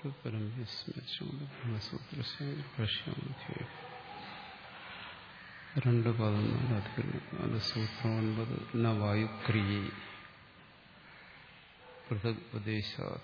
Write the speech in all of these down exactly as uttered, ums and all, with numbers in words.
രണ്ട് പതിനാല് അധികരണം അത് സൂത്രം ഒൻപത് ന വായുക്രിയേ പൃഥക് ഉപദേശാത്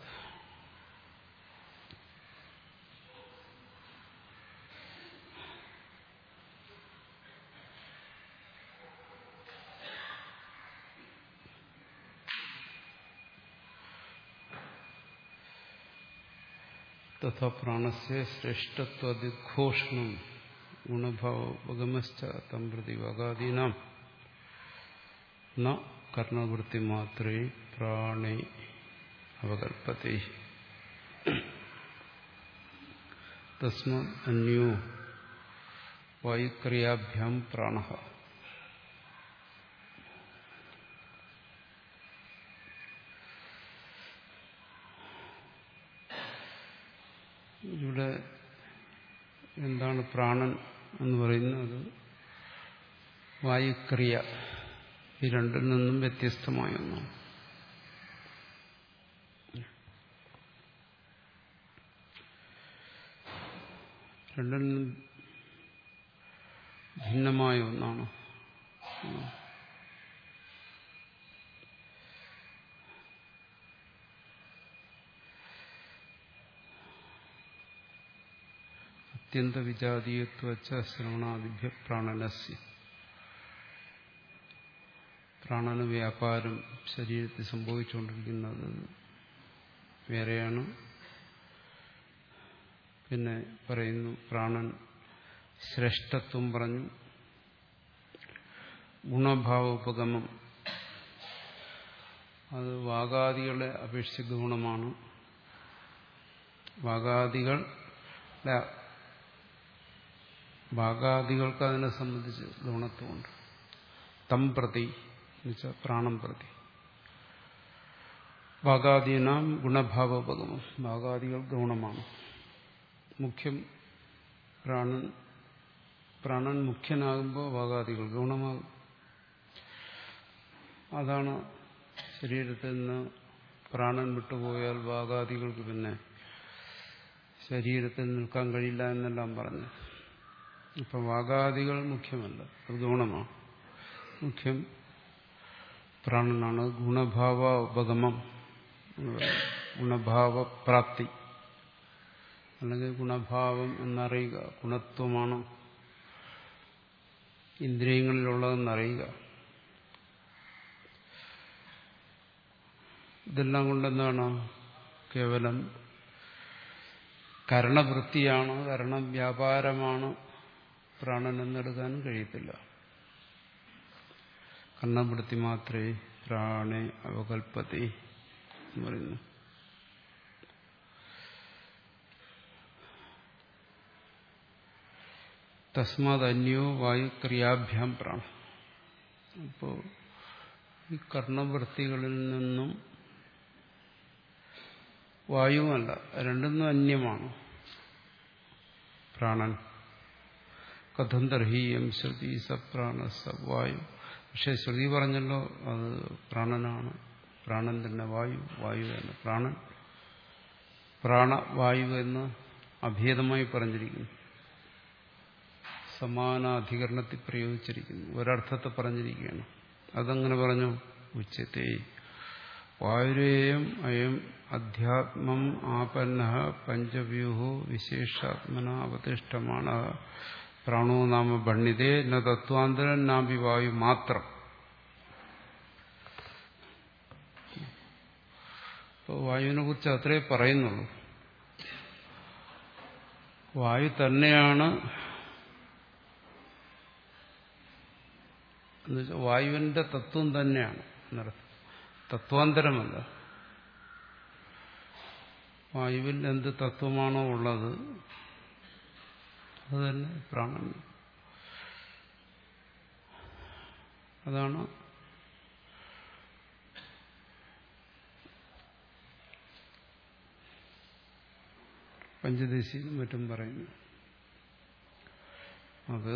തഥാ പ്രാണസ്യ ശ്രേഷ്ഠത്വാദിഘോഷണം ഗുണഭാവഗമശ്ച തം പ്രതി വകാദീനാം ന കർണവൃത്തി മാത്രേ പ്രാണേ അവകൽപ്പത്തെ തസ്മാത് അന്യോ വായുക്രിയാഭ്യാം പ്രാണഃ. ഇവിടെ എന്താണ് പ്രാണൻ എന്ന് പറയുന്നത്? വായുക്രിയ ഈ രണ്ടിൽ നിന്നും വ്യത്യസ്തമായ ഒന്നാണ്. രണ്ടിൽ നിന്നും ഭിന്നമായ ഒന്നാണ്. അത്യന്ത വിജാതീയത്വച്ച ശ്രവണാദിഭ്യ പ്രാണനസ്യ. പ്രാണന വ്യാപാരം ശരീരത്തിൽ സംഭവിച്ചുകൊണ്ടിരിക്കുന്നത് വേറെയാണ്. പിന്നെ പറയുന്നു പ്രാണൻ ശ്രേഷ്ഠത്വം പറഞ്ഞു. ഗുണഭാവോപഗമം അത് വാഗാദികളെ അപേക്ഷിച്ച് ഗുണമാണ്. വാഗാദികൾ വാഗാദികൾക്ക് അതിനെ സംബന്ധിച്ച് ഗുണത്വമുണ്ട്. തം പ്രതി എന്ന് വെച്ചാൽ പ്രാണം പ്രതി. വാഗാദീനാം ഗുണഭാവോപഗമം വാഗാദികൾ ഗുണമാണ്. മുഖ്യം പ്രാണൻ പ്രാണൻ മുഖ്യനാകുമ്പോൾ വാഗാദികൾ ഗുണമാകും. അതാണ് ശരീരത്തിൽ നിന്ന് പ്രാണൻ വിട്ടുപോയാൽ വാഗാദികൾക്ക് പിന്നെ ശരീരത്തിൽ നിൽക്കാൻ കഴിയില്ല എന്നെല്ലാം പറഞ്ഞു. ഇപ്പൊ വാഗാദികൾ മുഖ്യമല്ല, അത് ഗുണമാണ്. മുഖ്യം പ്രാണനാണ്. ഗുണഭാവ ഉപഗമം, ഗുണഭാവപ്രാപ്തി അല്ലെങ്കിൽ ഗുണഭാവം എന്നറിയുക, ഗുണത്വമാണ് ഇന്ദ്രിയങ്ങളിലുള്ളതെന്നറിയുക. ഇതെല്ലാം കൊണ്ടെന്താണ്? കേവലം കരണവൃത്തിയാണ്, കരണവ്യാപാരമാണ് പ്രാണൻ എന്നെടുക്കാനും കഴിയത്തില്ല. കർണവൃത്തി മാത്രേ പ്രാണേ അവകൽപ്പത്തെ എന്ന് പറയുന്നു. തസ്മാത് അന്യോ വായുക്രിയാഭ്യാം പ്രാണ. അപ്പോ ഈ കർണവൃത്തികളിൽ നിന്നും വായുവല്ല, രണ്ടൊന്നും അന്യമാണ് പ്രാണൻ. കഥം തർഹീയം ശ്രുതി സപ്രാണ സവായു. പക്ഷെ ശ്രുതി പറഞ്ഞല്ലോ അത് പ്രാണനാണ്, പ്രാണൻ തന്നെ വായു, വായു തന്നെ പ്രാണൻ. പ്രാണവായു എന്ന് അഭേദമായി പറഞ്ഞിരിക്കുന്നു. സമാനാധികരണത്തിൽ പ്രയോഗിച്ചിരിക്കുന്നു. ഒരർത്ഥത്തെ പറഞ്ഞിരിക്കുകയാണ്. അതെങ്ങനെ പറഞ്ഞു? ഉച്ചത്തെ വായുരേയം അയം അധ്യാത്മം ആപന്ന പഞ്ചവ്യൂഹോ വിശേഷാത്മന അവതിഷ്ഠമാണ് പ്രാണോ നാമ ഭണ്ണിതേ ന തത്വാന്തരം നാപി വായു മാത്രം. ഇപ്പോൾ വായുവിനെ കുറിച്ച് അത്രേ പറയുന്നുള്ളൂ. വായു തന്നെയാണ് എന്നുവെച്ചാൽ വായുവിന്റെ തത്വം തന്നെയാണ് എന്നർത്ഥം, തത്വാന്തരമല്ല. വായുവിൽ എന്ത് തത്വമാണോ ഉള്ളത് അത് തന്നെ പ്രാണൻ. അതാണ് പഞ്ചദശിയിലും മറ്റും പറയുന്നു. അത്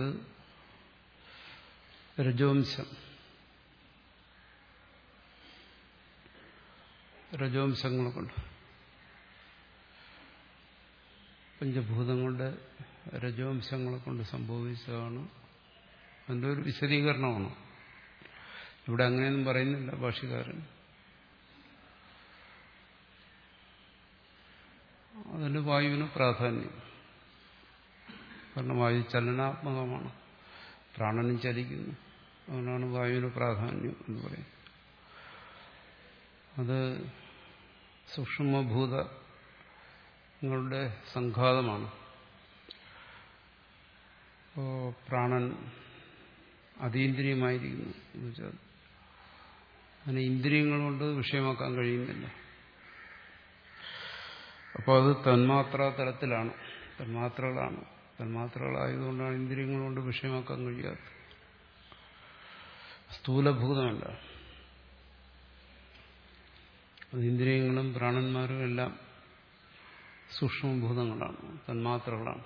രജോംശം, രജോംശങ്ങളെ കൊണ്ട് പഞ്ചഭൂതങ്ങളുടെ രജോംശങ്ങളെ കൊണ്ട് സംഭവിച്ചതാണ്. അതിൻ്റെ ഒരു വിശദീകരണമാണ്. ഇവിടെ അങ്ങനെയൊന്നും പറയുന്നില്ല ഭാഷ്യകാരൻ. അതിന് വായുവിന് പ്രാധാന്യം. കാരണം വായു ചലനാത്മകമാണ്, പ്രാണനും ചലിക്കുന്നു. അതുകൊണ്ടാണ് വായുവിന് പ്രാധാന്യം എന്ന് പറയുന്നത്. അത് സൂക്ഷ്മഭൂതങ്ങളുടെ സംഘാതമാണ്. അപ്പോൾ പ്രാണൻ അതീന്ദ്രിയമായിരിക്കുന്നു എന്ന് വെച്ചാൽ അതിനെ ഇന്ദ്രിയങ്ങൾ കൊണ്ട് വിഷയമാക്കാൻ കഴിയുന്നില്ല. അപ്പോൾ അത് തന്മാത്രാ തലത്തിലാണ്, തന്മാത്രകളാണ്. തന്മാത്രകളായതുകൊണ്ടാണ് ഇന്ദ്രിയങ്ങൾ കൊണ്ട് വിഷയമാക്കാൻ കഴിയാത്തത്. സ്ഥൂലഭൂതമല്ല. അത് ഇന്ദ്രിയങ്ങളും പ്രാണന്മാരും എല്ലാം സൂക്ഷ്മഭൂതങ്ങളാണ്, തന്മാത്രകളാണ്.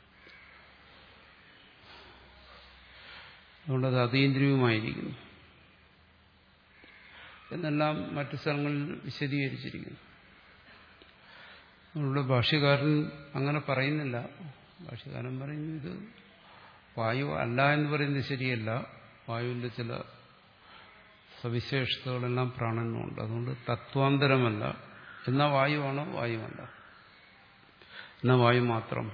അതുകൊണ്ടത് അതീന്ദ്രിയവുമായിരിക്കുന്നു എന്നെല്ലാം മറ്റു സ്ഥലങ്ങളിൽ വിശദീകരിച്ചിരിക്കുന്നു. അതുകൊണ്ട് ഭാഷ്യകാരൻ അങ്ങനെ പറയുന്നില്ല. ഭാഷ്യകാരൻ പറയുന്നു ഇത് വായു അല്ല എന്ന് പറയുന്നത് ശരിയല്ല. വായുവിന്റെ ചില സവിശേഷതകളെല്ലാം പ്രാണനുമുണ്ട്. അതുകൊണ്ട് തത്വാന്തരമല്ല. എന്നാൽ വായുവാണോ? വായുവല്ല. എന്നാൽ വായു മാത്രം.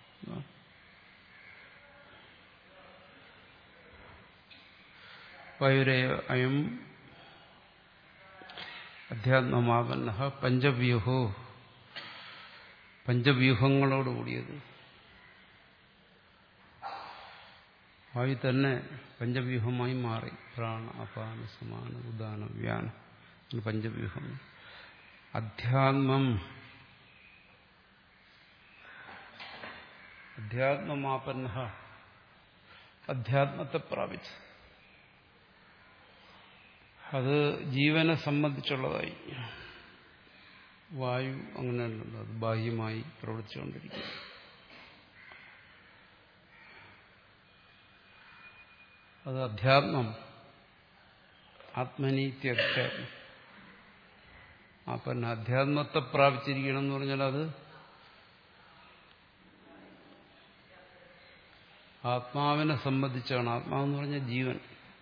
വായുരേ അയം അധ്യാത്മമാപന്ന പഞ്ചവ്യൂഹോ, പഞ്ചവ്യൂഹങ്ങളോടുകൂടിയത്. വായു തന്നെ പഞ്ചവ്യൂഹമായി മാറി. പ്രാണ, അപാന, സമാന, ഉദാന, വ്യാന, പഞ്ചവ്യൂഹം. അധ്യാത്മം, അധ്യാത്മമാപന്ന, അധ്യാത്മത്തെ പ്രാപിച്ചു. അത് ജീവനെ സംബന്ധിച്ചുള്ളതായി. വായു അങ്ങനെയല്ലല്ലോ, അത് ബാഹ്യമായി പ്രവർത്തിച്ചുകൊണ്ടിരിക്കുന്നു. അത് അധ്യാത്മം, ആത്മനീത്യധ്യാത്മം. അപ്പം അധ്യാത്മത്തെ പ്രാപിച്ചിരിക്കണം എന്ന് പറഞ്ഞാൽ അത് ആത്മാവിനെ സംബന്ധിച്ചാണ്. ആത്മാവെന്ന് പറഞ്ഞാൽ ജീവൻ,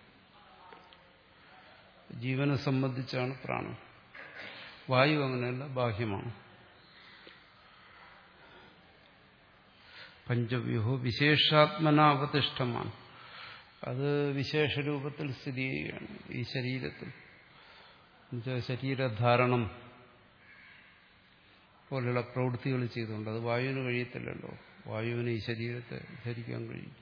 ജീവനെ സംബന്ധിച്ചാണ് പ്രാണൻ. വായു അങ്ങനെയല്ല, ബാഹ്യമാണ്. പഞ്ചവ്യൂഹോ വിശേഷാത്മനാവതിഷ്ഠമാണ്. അത് വിശേഷരൂപത്തിൽ സ്ഥിതി ചെയ്യുകയാണ് ഈ ശരീരത്തിൽ. എന്നുവെച്ചാൽ ശരീരധാരണം പോലെയുള്ള പ്രവൃത്തികൾ ചെയ്തുകൊണ്ട് അത് വായുവിന് കഴിയത്തില്ലല്ലോ. വായുവിന് ഈ ശരീരത്തെ ധരിക്കാൻ കഴിയും.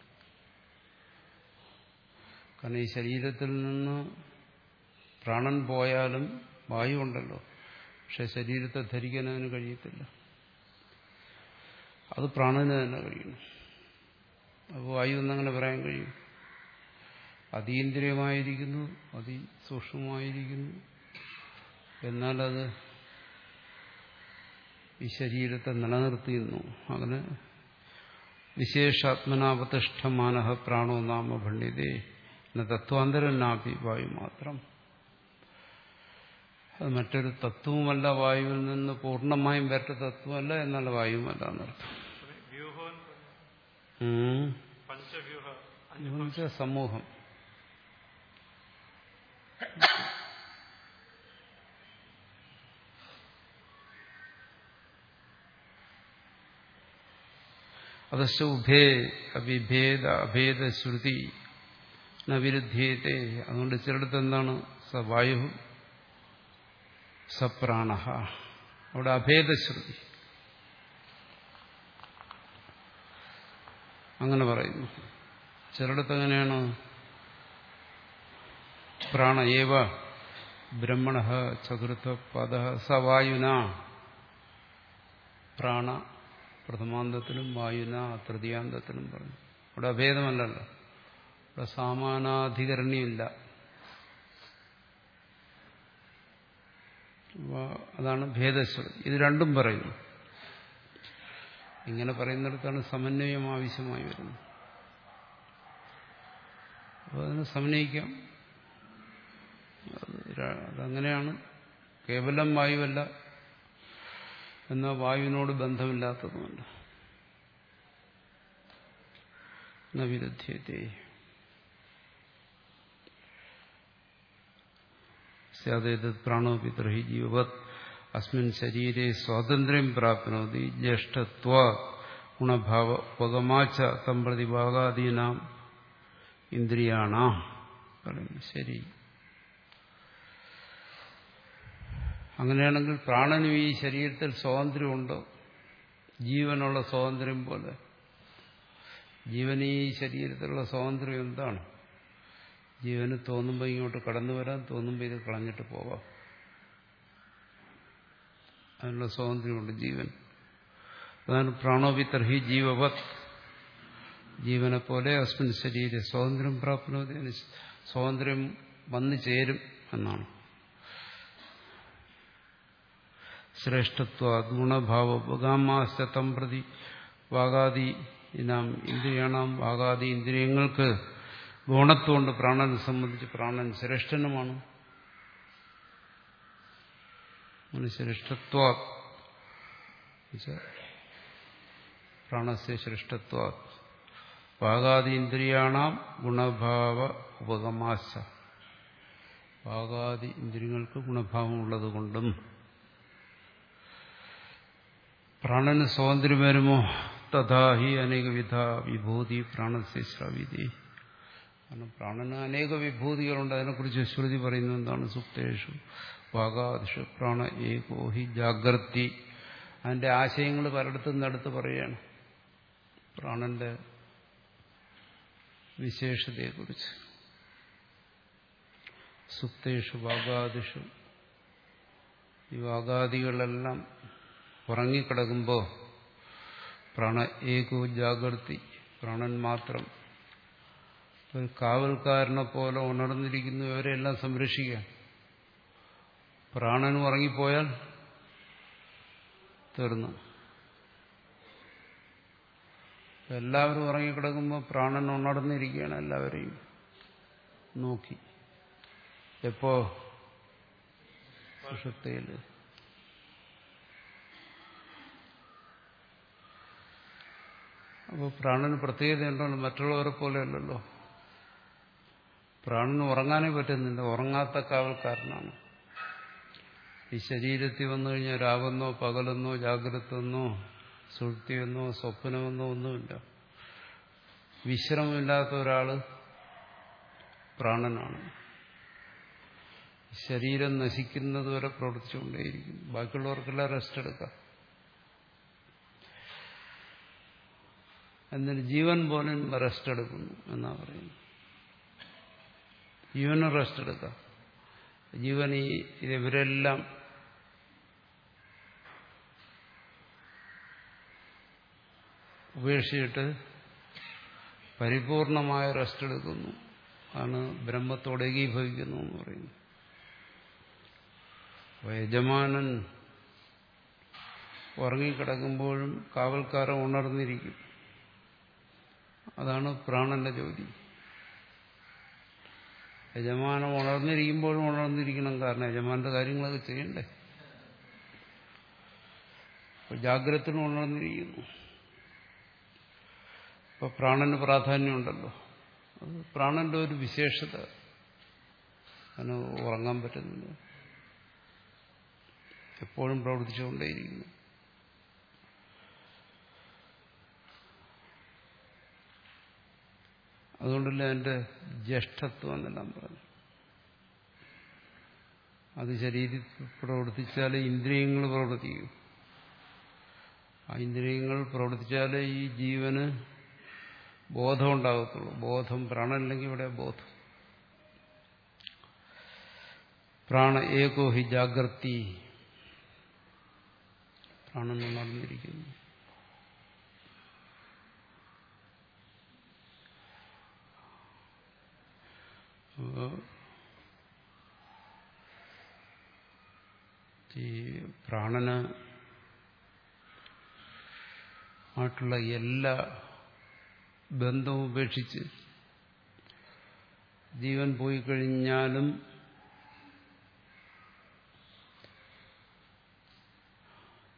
കാരണം ഈ ശരീരത്തിൽ നിന്ന് പ്രാണൻ പോയാലും വായു ഉണ്ടല്ലോ, പക്ഷെ ശരീരത്തെ ധരിക്കാൻ അതിന് കഴിയത്തില്ല. അത് പ്രാണന് തന്നെ കഴിയണം. അപ്പോൾ വായു എന്നങ്ങനെ പറയാൻ കഴിയും. അതീന്ദ്രിയമായിരിക്കുന്നു, അതിസൂക്ഷ്മമായിരിക്കുന്നു. എന്നാൽ അത് ഈ ശരീരത്തെ നിലനിർത്തിയിരുന്നു. അങ്ങനെ വിശേഷാത്മനാവതിഷ്ഠമാനഃ പ്രാണോ നാമ ഭണ്ഡിതേ ന തത്വാന്തരനാപി വായു മാത്രം. അത് മറ്റൊരു തത്വവുമല്ല, വായുവിൽ നിന്ന് പൂർണ്ണമായും വേറ്റ തത്വമല്ല, എന്നാൽ വായുവുമല്ല എന്നർത്ഥം. സമൂഹം. അതശ്ച ഉഭേ അവിഭേദ അഭേദ ശ്രുതി ന വിരുദ്ധ്യേതേ. അതുകൊണ്ട് ചിലടത്ത് എന്താണ് സ വായു സപ്രാണ, അവിടെ അഭേദശ്രുതി അങ്ങനെ പറയുന്നു. ചിലടത്ത് എങ്ങനെയാണ് പ്രാണ ഏവ ബ്രഹ്മണ ചതുർത്ഥ പദ സ വായുന. പ്രാണ പ്രഥമാന്തത്തിലും വായുന തൃതീയാന്തത്തിലും പറഞ്ഞു. അവിടെ അഭേദമല്ലല്ലോ, അവിടെ സമാനാധികരണ്യമില്ല. അതാണ് ഭേദശ്രുതി. ഇത് രണ്ടും പറയുന്നു. ഇങ്ങനെ പറയുന്നിടത്താണ് സമന്വയം ആവശ്യമായി വരുന്നത്. അപ്പോൾ അതിനെ സമന്വയിക്കാം. അതങ്ങനെയാണ്. കേവലം വായുവല്ല, എന്നാൽ വായുവിനോട് ബന്ധമില്ലാത്തതുമല്ല. ന വിരുദ്ധ്യത്തെ. സ്യാദേതത് പ്രാണോപി തർഹി ജീവവത് അസ്മിൻ ശരീരേ സ്വാതന്ത്ര്യം പ്രാപ്നോതി ജ്യേഷ്ഠത്വാത് ഗുണഭാവ ഉപഗമാച്ച തം പ്രതിഭാഗാദീനാം ഇന്ദ്രിയാണാം. പറയുന്നു ശരി. അങ്ങനെയാണെങ്കിൽ പ്രാണനും ഈ ശരീരത്തിൽ സ്വാതന്ത്ര്യമുണ്ടോ? ജീവനുള്ള സ്വാതന്ത്ര്യം പോലെ. ജീവന് ഈ ശരീരത്തിലുള്ള സ്വാതന്ത്ര്യം എന്താണ്? ജീവന് തോന്നുമ്പോൾ ഇങ്ങോട്ട് കടന്നു വരാം, തോന്നുമ്പോൾ ഇത് കളഞ്ഞിട്ട് പോവാം. അതിനുള്ള സ്വാതന്ത്ര്യമുണ്ട് ജീവൻ. അതാണ് പ്രാണോപി തർഹി ജീവവത്. ജീവനെ പോലെ അസ്മിൻ ശരീര സ്വാതന്ത്ര്യം പ്രാപ്നോതി, സ്വാതന്ത്ര്യം വന്നു ചേരും എന്നാണ്. ശ്രേഷ്ഠത്വ ഗുണഭാവ ഉപഗാമാസ്തം പ്രതി വാഗാദി ഇനാം ഇന്ദ്രിയാണാം. വാഗാദി ഇന്ദ്രിയങ്ങൾക്ക് ഗുണത്വമുണ്ട്. പ്രാണനെ സംബന്ധിച്ച് പ്രാണൻ ശ്രേഷ്ഠനുമാണ്. ശ്രേഷ്ഠത്വ പ്രാണസ്യ ശ്രേഷ്ഠത്വ വാഗാദി ഇന്ദ്രിയാണാം ഗുണഭാവ ഉപഗമാശ. വാഗാദി ഇന്ദ്രിയങ്ങൾക്ക് ഗുണഭാവമുള്ളത് കൊണ്ടും പ്രാണന് സ്വാതന്ത്ര്യം വരുമോ? തഥാ ഹി അനേകവിധ വിഭൂതി പ്രാണസ്യ ശ്രാവിതി. കാരണം പ്രാണന് അനേക വിഭൂതികളുണ്ട്. അതിനെക്കുറിച്ച് ശ്രുതി പറയുന്നത് എന്താണ്? സുപ്തേഷു വാഗാദിഷു പ്രാണ ഏകോ ഹി ജാഗ്രതി. അതിന്റെ ആശയങ്ങൾ പലയിടത്തും നടത്ത് പറയുകയാണ് പ്രാണന്റെ വിശേഷതയെക്കുറിച്ച്. സുപ്തേഷു വാഗാദിഷു, ഈ വാഗാദികളെല്ലാം ഉറങ്ങിക്കിടക്കുമ്പോൾ പ്രാണ ഏകോ ജാഗ്രതി, പ്രാണൻ മാത്രം ഒരു കാവൽക്കാരനെ പോലെ ഉണർന്നിരിക്കുന്നു. ഇവരെല്ലാം സംരക്ഷിക്കാൻ. പ്രാണൻ ഉറങ്ങിപ്പോയാൽ തീർന്നു. എല്ലാവരും ഉറങ്ങിക്കിടക്കുമ്പോൾ പ്രാണൻ ഉണർന്നിരിക്കുകയാണ്, എല്ലാവരെയും നോക്കി. എപ്പോ? സുഷുപ്തിയിൽ. അപ്പോൾ പ്രാണന് പ്രത്യേകതയുണ്ടല്ലോ, മറ്റുള്ളവരെ പോലെയല്ലല്ലോ. പ്രാണന് ഉറങ്ങാനേ പറ്റുന്നില്ല, ഉറങ്ങാത്ത കാവൽക്കാരനാണ്. ഈ ശരീരത്തിൽ വന്നു കഴിഞ്ഞാൽ രാവെന്നോ പകലെന്നോ ജാഗ്രതെന്നോ സുഷുപ്തിയെന്നോ സ്വപ്നമെന്നോ ഒന്നുമില്ല. വിശ്രമമില്ലാത്ത ഒരാള് പ്രാണനാണ്. ശരീരം നശിക്കുന്നതുവരെ പ്രവർത്തിച്ചുകൊണ്ടേയിരിക്കും. ബാക്കിയുള്ളവർക്കെല്ലാം റെസ്റ്റ് എടുക്കാം. എന്നിട്ട് ജീവൻ പോലും റെസ്റ്റ് എടുക്കുന്നു എന്നാ പറയുന്നു. ജീവന് റെസ്റ്റ് എടുക്കാം. ജീവൻ ഈ ഇവരെല്ലാം ഉപേക്ഷിച്ചിട്ട് പരിപൂർണമായ റെസ്റ്റ് എടുക്കുന്നു. ആണ് ബ്രഹ്മത്തോട് ഏകീഭവിക്കുന്നു എന്ന് പറയുന്നു. യജമാനൻ ഉറങ്ങിക്കിടക്കുമ്പോഴും കാവൽക്കാരൻ ഉണർന്നിരിക്കും. അതാണ് പ്രാണന്റെ ജോലി. യജമാനം ഉണർന്നിരിക്കുമ്പോഴും ഉണർന്നിരിക്കണം. കാരണം യജമാന്റെ കാര്യങ്ങളൊക്കെ ചെയ്യണ്ടേ. ജാഗ്രതത്തിന് ഉണർന്നിരിക്കുന്നു. ഇപ്പൊ പ്രാണന് പ്രാധാന്യമുണ്ടല്ലോ. അത് പ്രാണന്റെ ഒരു വിശേഷത. അതിന് ഉറങ്ങാൻ പറ്റുന്നില്ല, എപ്പോഴും പ്രവർത്തിച്ചുകൊണ്ടേയിരിക്കുന്നു. അതുകൊണ്ടല്ലേ അതിന്റെ ജ്യേഷ്ഠത്വം എന്നെല്ലാം പറഞ്ഞു. അത് ശരീരത്തിൽ പ്രവർത്തിച്ചാലേ ഇന്ദ്രിയങ്ങൾ പ്രവർത്തിക്കും. ആ ഇന്ദ്രിയങ്ങൾ പ്രവർത്തിച്ചാലേ ഈ ജീവന് ബോധം ഉണ്ടാകത്തുള്ളൂ. ബോധം പ്രാണനില്ലെങ്കിൽ ഇവിടെ ബോധം. പ്രാണ ഏകോ ഹി ജാഗ്രതി, പ്രാണൻ ഉണർന്നിരിക്കുന്നു. ഈ പ്രാണന് ആയിട്ടുള്ള എല്ലാ ബന്ധവും ഉപേക്ഷിച്ച് ജീവൻ പോയി കഴിഞ്ഞാലും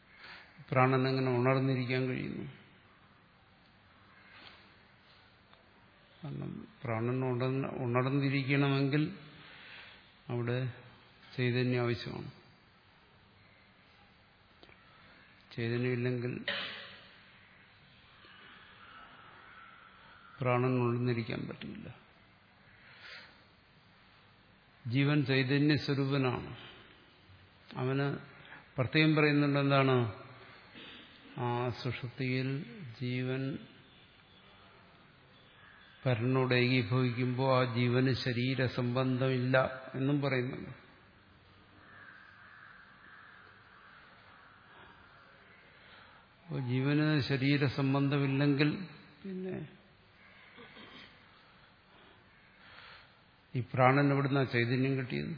പ്രാണൻ എങ്ങനെ ഉണർന്നിരിക്കാൻ കഴിയുന്നു? കാരണം പ്രാണൻ ഉണർന്ന് ഉണർന്നിരിക്കണമെങ്കിൽ അവിടെ ചൈതന്യം ആവശ്യമാണ്. ചൈതന്യമില്ലെങ്കിൽ പ്രാണൻ ഉണർന്നിരിക്കാൻ പറ്റില്ല. ജീവൻ ചൈതന്യ സ്വരൂപനാണ്. അവന് പ്രത്യേകം പറയുന്നുണ്ട് എന്താണ്? ആ സുഷുപ്തിയിൽ ജീവൻ പരനോട് ഏകീഭവിക്കുമ്പോൾ ആ ജീവന് ശരീരസംബന്ധമില്ല എന്നും പറയുന്നുണ്ട്. അപ്പോൾ ജീവന് ശരീരസംബന്ധമില്ലെങ്കിൽ പിന്നെ ഈ പ്രാണൻ എവിടുന്നാ ചൈതന്യം കിട്ടിയത്?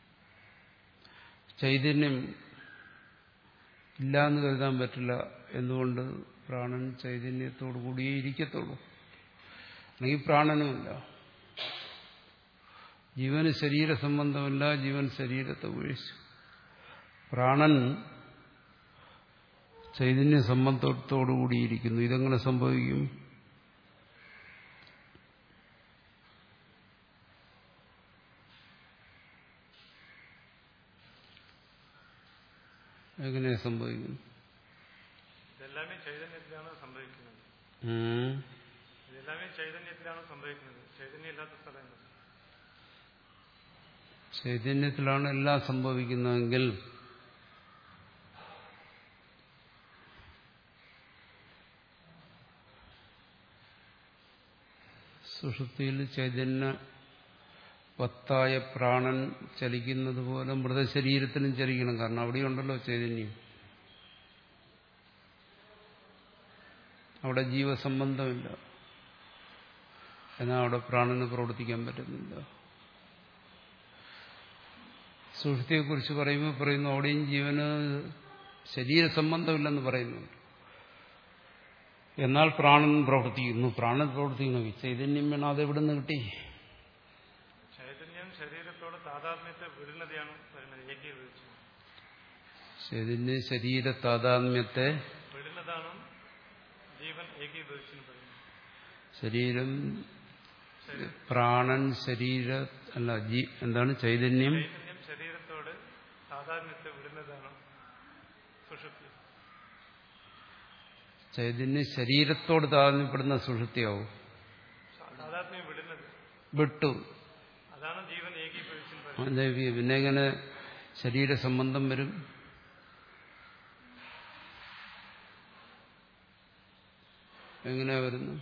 ചൈതന്യം ഇല്ല എന്ന് കരുതാൻ പറ്റില്ല. എന്തുകൊണ്ട്? പ്രാണൻ ചൈതന്യത്തോടു കൂടിയേ ഇരിക്കത്തുള്ളൂ. അല്ലെങ്കിൽ പ്രാണനുമില്ല. ജീവന് ശരീരസംബന്ധമില്ല. ജീവൻ ശരീരത്തെ ഉപേക്ഷിച്ചു. പ്രാണൻ ചൈതന്യ സംബന്ധത്തോടുകൂടിയിരിക്കുന്നു. ഇതെങ്ങനെ സംഭവിക്കും? എങ്ങനെ സംഭവിക്കും? ഇതെല്ലാമേ ചൈതന്യത്തിലാണ് സംഭവിക്കുന്നത്. ഇതെല്ലാമേ ചൈതന്യത്തിലാണ് സംഭവിക്കുന്നത്. ചൈതന്യം ഇല്ലാത്ത സ്ഥലം. ചൈതന്യത്തിലാണ് എല്ലാം സംഭവിക്കുന്നതെങ്കിൽ സുഷുപ്തിയിൽ ചൈതന്യ വത്തായ പ്രാണൻ ചലിക്കുന്നത് പോലെ മൃതശരീരത്തിനും ചലിക്കണം. കാരണം അവിടെയുണ്ടല്ലോ ചൈതന്യം. അവിടെ ജീവസംബന്ധമില്ല. എന്നാൽ അവിടെ പ്രാണന് പ്രവർത്തിക്കാൻ പറ്റുന്നില്ല. സുഷുപ്തിയെക്കുറിച്ച് പറയുമ്പോൾ പറയുന്നു അവിടെയും ജീവന് ശരീരസംബന്ധമില്ലെന്ന് പറയുന്നുണ്ട്. എന്നാൽ പ്രാണൻ പ്രവർത്തിക്കുന്നു. പ്രാണൻ പ്രവർത്തിക്കുന്നു. ചൈതന്യം വേണം. അതെവിടെ നിന്ന് കിട്ടി? ചൈതന്യം ശരീരത്തോട് താതാത്മ്യത്തെ വിടുന്നതാണ് ഏകീഭവിച്ചു. ചൈതന്യ ശരീര താതാത്മ്യത്തെ വിടുന്നതാണ് ജീവൻ ഏകീഭവിച്ചു പറയുന്നത്. ശരീരം പ്രാണൻ ശരീര അല്ല ജീ എന്താണ് ചൈതന്യം ചൈതന്യം ശരീരത്തോട് താതാത്മ്യത്തെ വിടുന്നതാണ് സുഷുപ്തി. ചൈതന്യം ശരീരത്തോട് താതാത്മ്യപ്പെടുന്ന സുഷുപ്തിയാവും. താതാത്മ്യം വിടുന്നത് വിട്ടു. അതാണ് ജീവൻ ഏകീഭവിച്ചു. പിന്നെ എങ്ങനെ ശരീരസംബന്ധം വരും? എങ്ങനെയാ വരുന്നു?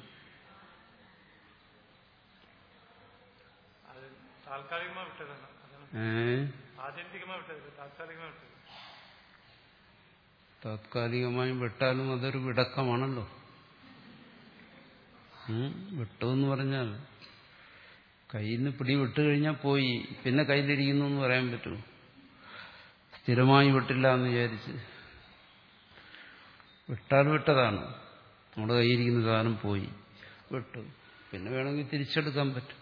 താൽക്കാലികമായി വിട്ടതാണ്. ആത്യന്തികമായി വിട്ടത്. താൽക്കാലികമായി വിട്ടത്. താത്കാലികമായി വിട്ടാലും അതൊരു വിടക്കമാണല്ലോ. വിട്ടു എന്ന് പറഞ്ഞാൽ കയ്യിൽ നിന്ന് പിടി വിട്ടു കഴിഞ്ഞാൽ പോയി. പിന്നെ കയ്യിലിരിക്കുന്നു എന്ന് പറയാൻ പറ്റുമോ? സ്ഥിരമായി വിട്ടില്ല എന്ന് വിചാരിച്ച് വിട്ടാൽ വിട്ടതാണ്. നമ്മുടെ കയ്യിരിക്കുന്ന സാധനം പോയി, വിട്ടു. പിന്നെ വേണമെങ്കിൽ തിരിച്ചെടുക്കാൻ പറ്റും.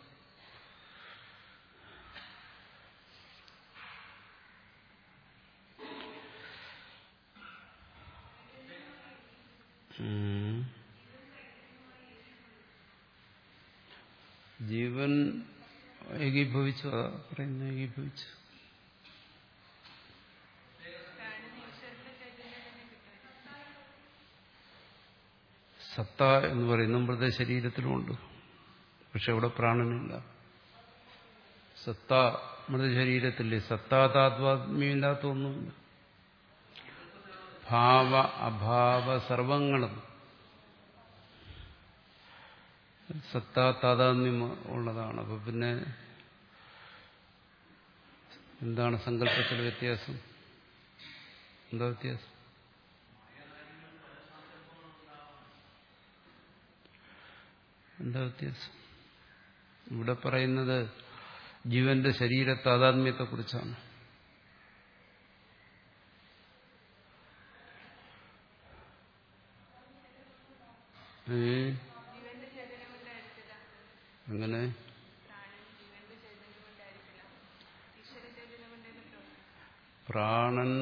ജീവൻ ഏകീഭവിച്ചു. അതാ പറയുന്നത് ഏകീഭവിച്ചു. സത്ത എന്ന് പറയുന്ന മൃതശരീരത്തിലുമുണ്ട്. പക്ഷെ അവിടെ പ്രാണനില്ല. സത്ത മൃതശരീരത്തില്ലേ? സത്താതാത്മാത്മ്യമില്ലാത്ത ഒന്നുമില്ല. ഭാവ അഭാവ സർവങ്ങളും സത്താ താതാത്മ്യം ഉള്ളതാണ്. അപ്പൊ പിന്നെ എന്താണ് സങ്കല്പത്തിലെ വ്യത്യാസം? എന്താ വ്യത്യാസം? എന്താ വ്യത്യാസം? ഇവിടെ പറയുന്നത് ജീവന്റെ ശരീര താതാത്മ്യത്തെക്കുറിച്ചാണ്. അങ്ങനെ പ്രാണൻ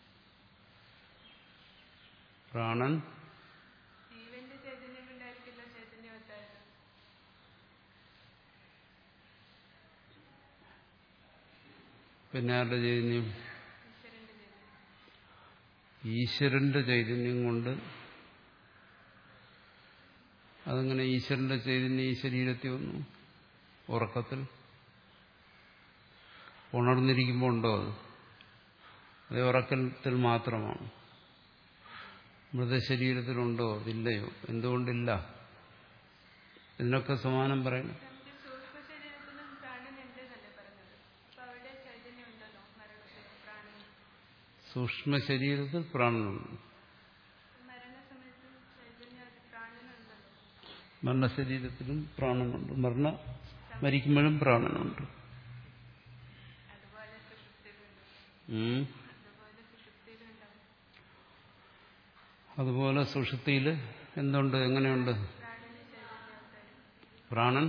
പ്രാണൻ പിന്നെ ആരുടെ ചൈതന്യം? ഈശ്വരന്റെ ചൈതന്യം കൊണ്ട്. അതങ്ങനെ ഈശ്വരന്റെ ചൈതന്യം ഈ ശരീരത്തിൽ വന്നു? ഉറക്കത്തിൽ ഉണർന്നിരിക്കുമ്പോൾ ഉണ്ടോ അത്? അതേ ഉറക്കത്തിൽ മാത്രമാണ്? മൃതശരീരത്തിലുണ്ടോ? അതില്ലയോ? എന്തുകൊണ്ടില്ല? ഇതിനൊക്കെ സമാനം പറയണം. സൂക്ഷ്മ ശരീരത്തിൽ പ്രാണനുണ്ട്. മരണശരീരത്തിലും പ്രാണനുണ്ട്. മരണ മരിക്കുമ്പോഴും പ്രാണനുണ്ട്. അതുപോലെ സുഷുപ്തിയിൽ എന്തുണ്ട്? എങ്ങനെയുണ്ട്? പ്രാണൻ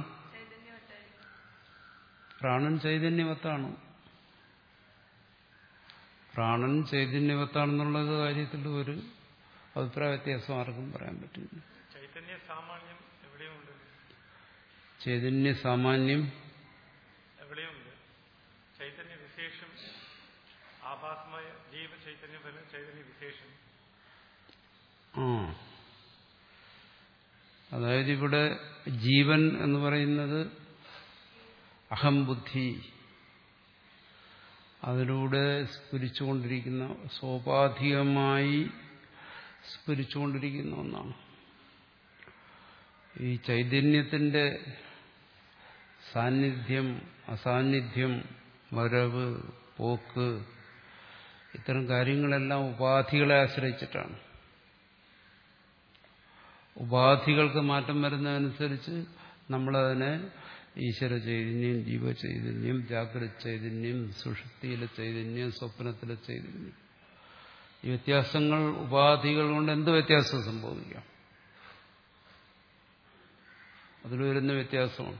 പ്രാണൻ ചൈതന്യവത്താണ്. പ്രാണൻ ചൈതന്യവത്താണെന്നുള്ളത് കാര്യത്തിൽ ഒരു അഭിപ്രായ വ്യത്യാസം ആർക്കും പറയാൻ പറ്റില്ല. ചൈതന്യ സാമാന്യം എവിടെയുണ്ട്? ചൈതന്യ സാമാന്യം എവിടെയുണ്ട്? ചൈതന്യ വിശേഷം ആഭാസമായ ജീവ ചൈതന്യ ചൈതന്യ വിശേഷം. ആ അതായത് ഇവിടെ ജീവൻ എന്ന് പറയുന്നത് അഹംബുദ്ധി, അതിലൂടെ സ്ഫുരിച്ചുകൊണ്ടിരിക്കുന്ന, സ്വാഭാവികമായി സ്ഫുരിച്ചുകൊണ്ടിരിക്കുന്ന ഒന്നാണ്. ഈ ചൈതന്യത്തിന്റെ സാന്നിധ്യം, അസാന്നിധ്യം, വരവ്, പോക്ക്, ഇത്തരം കാര്യങ്ങളെല്ലാം ഉപാധികളെ ആശ്രയിച്ചിട്ടാണ്. ഉപാധികൾക്ക് മാറ്റം വരുന്നതനുസരിച്ച് നമ്മളതിനെ ഈശ്വര ചൈതന്യം, ജീവചൈതന്യം, ജാഗ്രത ചൈതന്യം, സുഷുപ്തിയിലെ ചൈതന്യം, സ്വപ്നത്തിലെ ചൈതന്യം, ഈ വ്യത്യാസങ്ങൾ ഉപാധികൾ കൊണ്ട് എന്ത് വ്യത്യാസം സംഭവിക്കാം? അതിൽ വരുന്ന വ്യത്യാസമാണ്.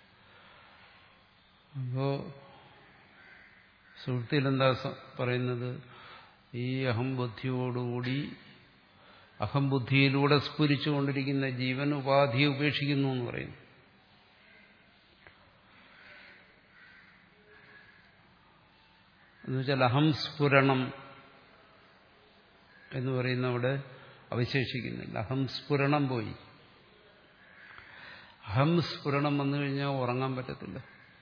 അപ്പോ സുഷുപ്തിയിൽ എന്താ പറയുന്നത്? ഈ അഹംബുദ്ധിയോടുകൂടി, അഹംബുദ്ധിയിലൂടെ സ്ഫുരിച്ചുകൊണ്ടിരിക്കുന്ന ജീവൻ ഉപാധിയെ ഉപേക്ഷിക്കുന്നു എന്ന് പറയുന്നു. എന്നുവെച്ചാൽ അഹംസ്ഫുരണം എന്ന് പറയുന്ന അവിടെ അവശേഷിക്കുന്നില്ല. അഹംസ്ഫുരണം പോയി. അഹംസ്ഫുരണം വന്നു കഴിഞ്ഞാൽ ഉറങ്ങാൻ പറ്റത്തില്ല.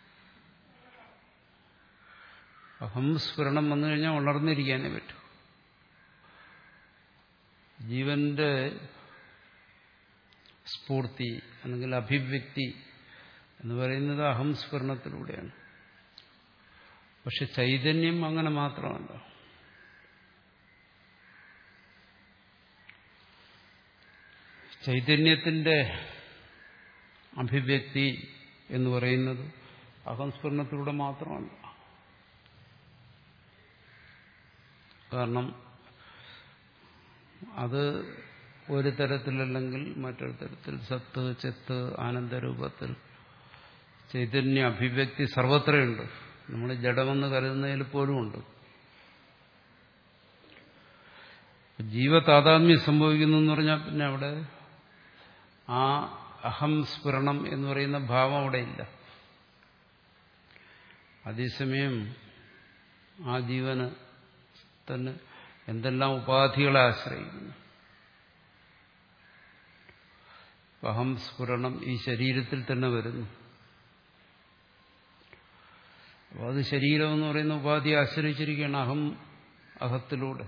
അഹംസ്ഫുരണം വന്നു കഴിഞ്ഞാൽ ഉണർന്നിരിക്കാനേ പറ്റൂ. ജീവന്റെ സ്ഫൂർത്തി അല്ലെങ്കിൽ അഭിവ്യക്തി എന്ന് പറയുന്നത് അഹംസ്ഫുരണത്തിലൂടെയാണ്. പക്ഷെ ചൈതന്യം അങ്ങനെ മാത്രമല്ല. ചൈതന്യത്തിന്റെ അഭിവ്യക്തി എന്ന് പറയുന്നത് അഹംസ്ഫുരണത്തിലൂടെ മാത്രമല്ല. കാരണം അത് ഒരു തരത്തിലല്ലെങ്കിൽ മറ്റൊരു തരത്തിൽ, സത്ത്, ചിത്ത്, ആനന്ദരൂപത്തിൽ ചൈതന്യ അഭിവ്യക്തി സർവത്രയുണ്ട്. നമ്മൾ ജഡമെന്ന് കരുതുന്നതിൽ പോലും ഉണ്ട്. ജീവതാതാത്മ്യം സംഭവിക്കുന്നു എന്ന് പറഞ്ഞാൽ പിന്നെ അവിടെ ആ അഹംസ്ഫുരണം എന്ന് പറയുന്ന ഭാവം അവിടെ ഇല്ല. അതേസമയം ആ ജീവന് തന്നെ എന്തെല്ലാം ഉപാധികളെ ആശ്രയിക്കുന്നു. അഹംസ്ഫുരണം ഈ ശരീരത്തിൽ തന്നെ വരുന്നു. അപ്പോൾ അത് ശരീരം എന്ന് പറയുന്ന ഉപാധിയെ ആശ്രയിച്ചിരിക്കുകയാണ്. അഹം അഹത്തിലൂടെ.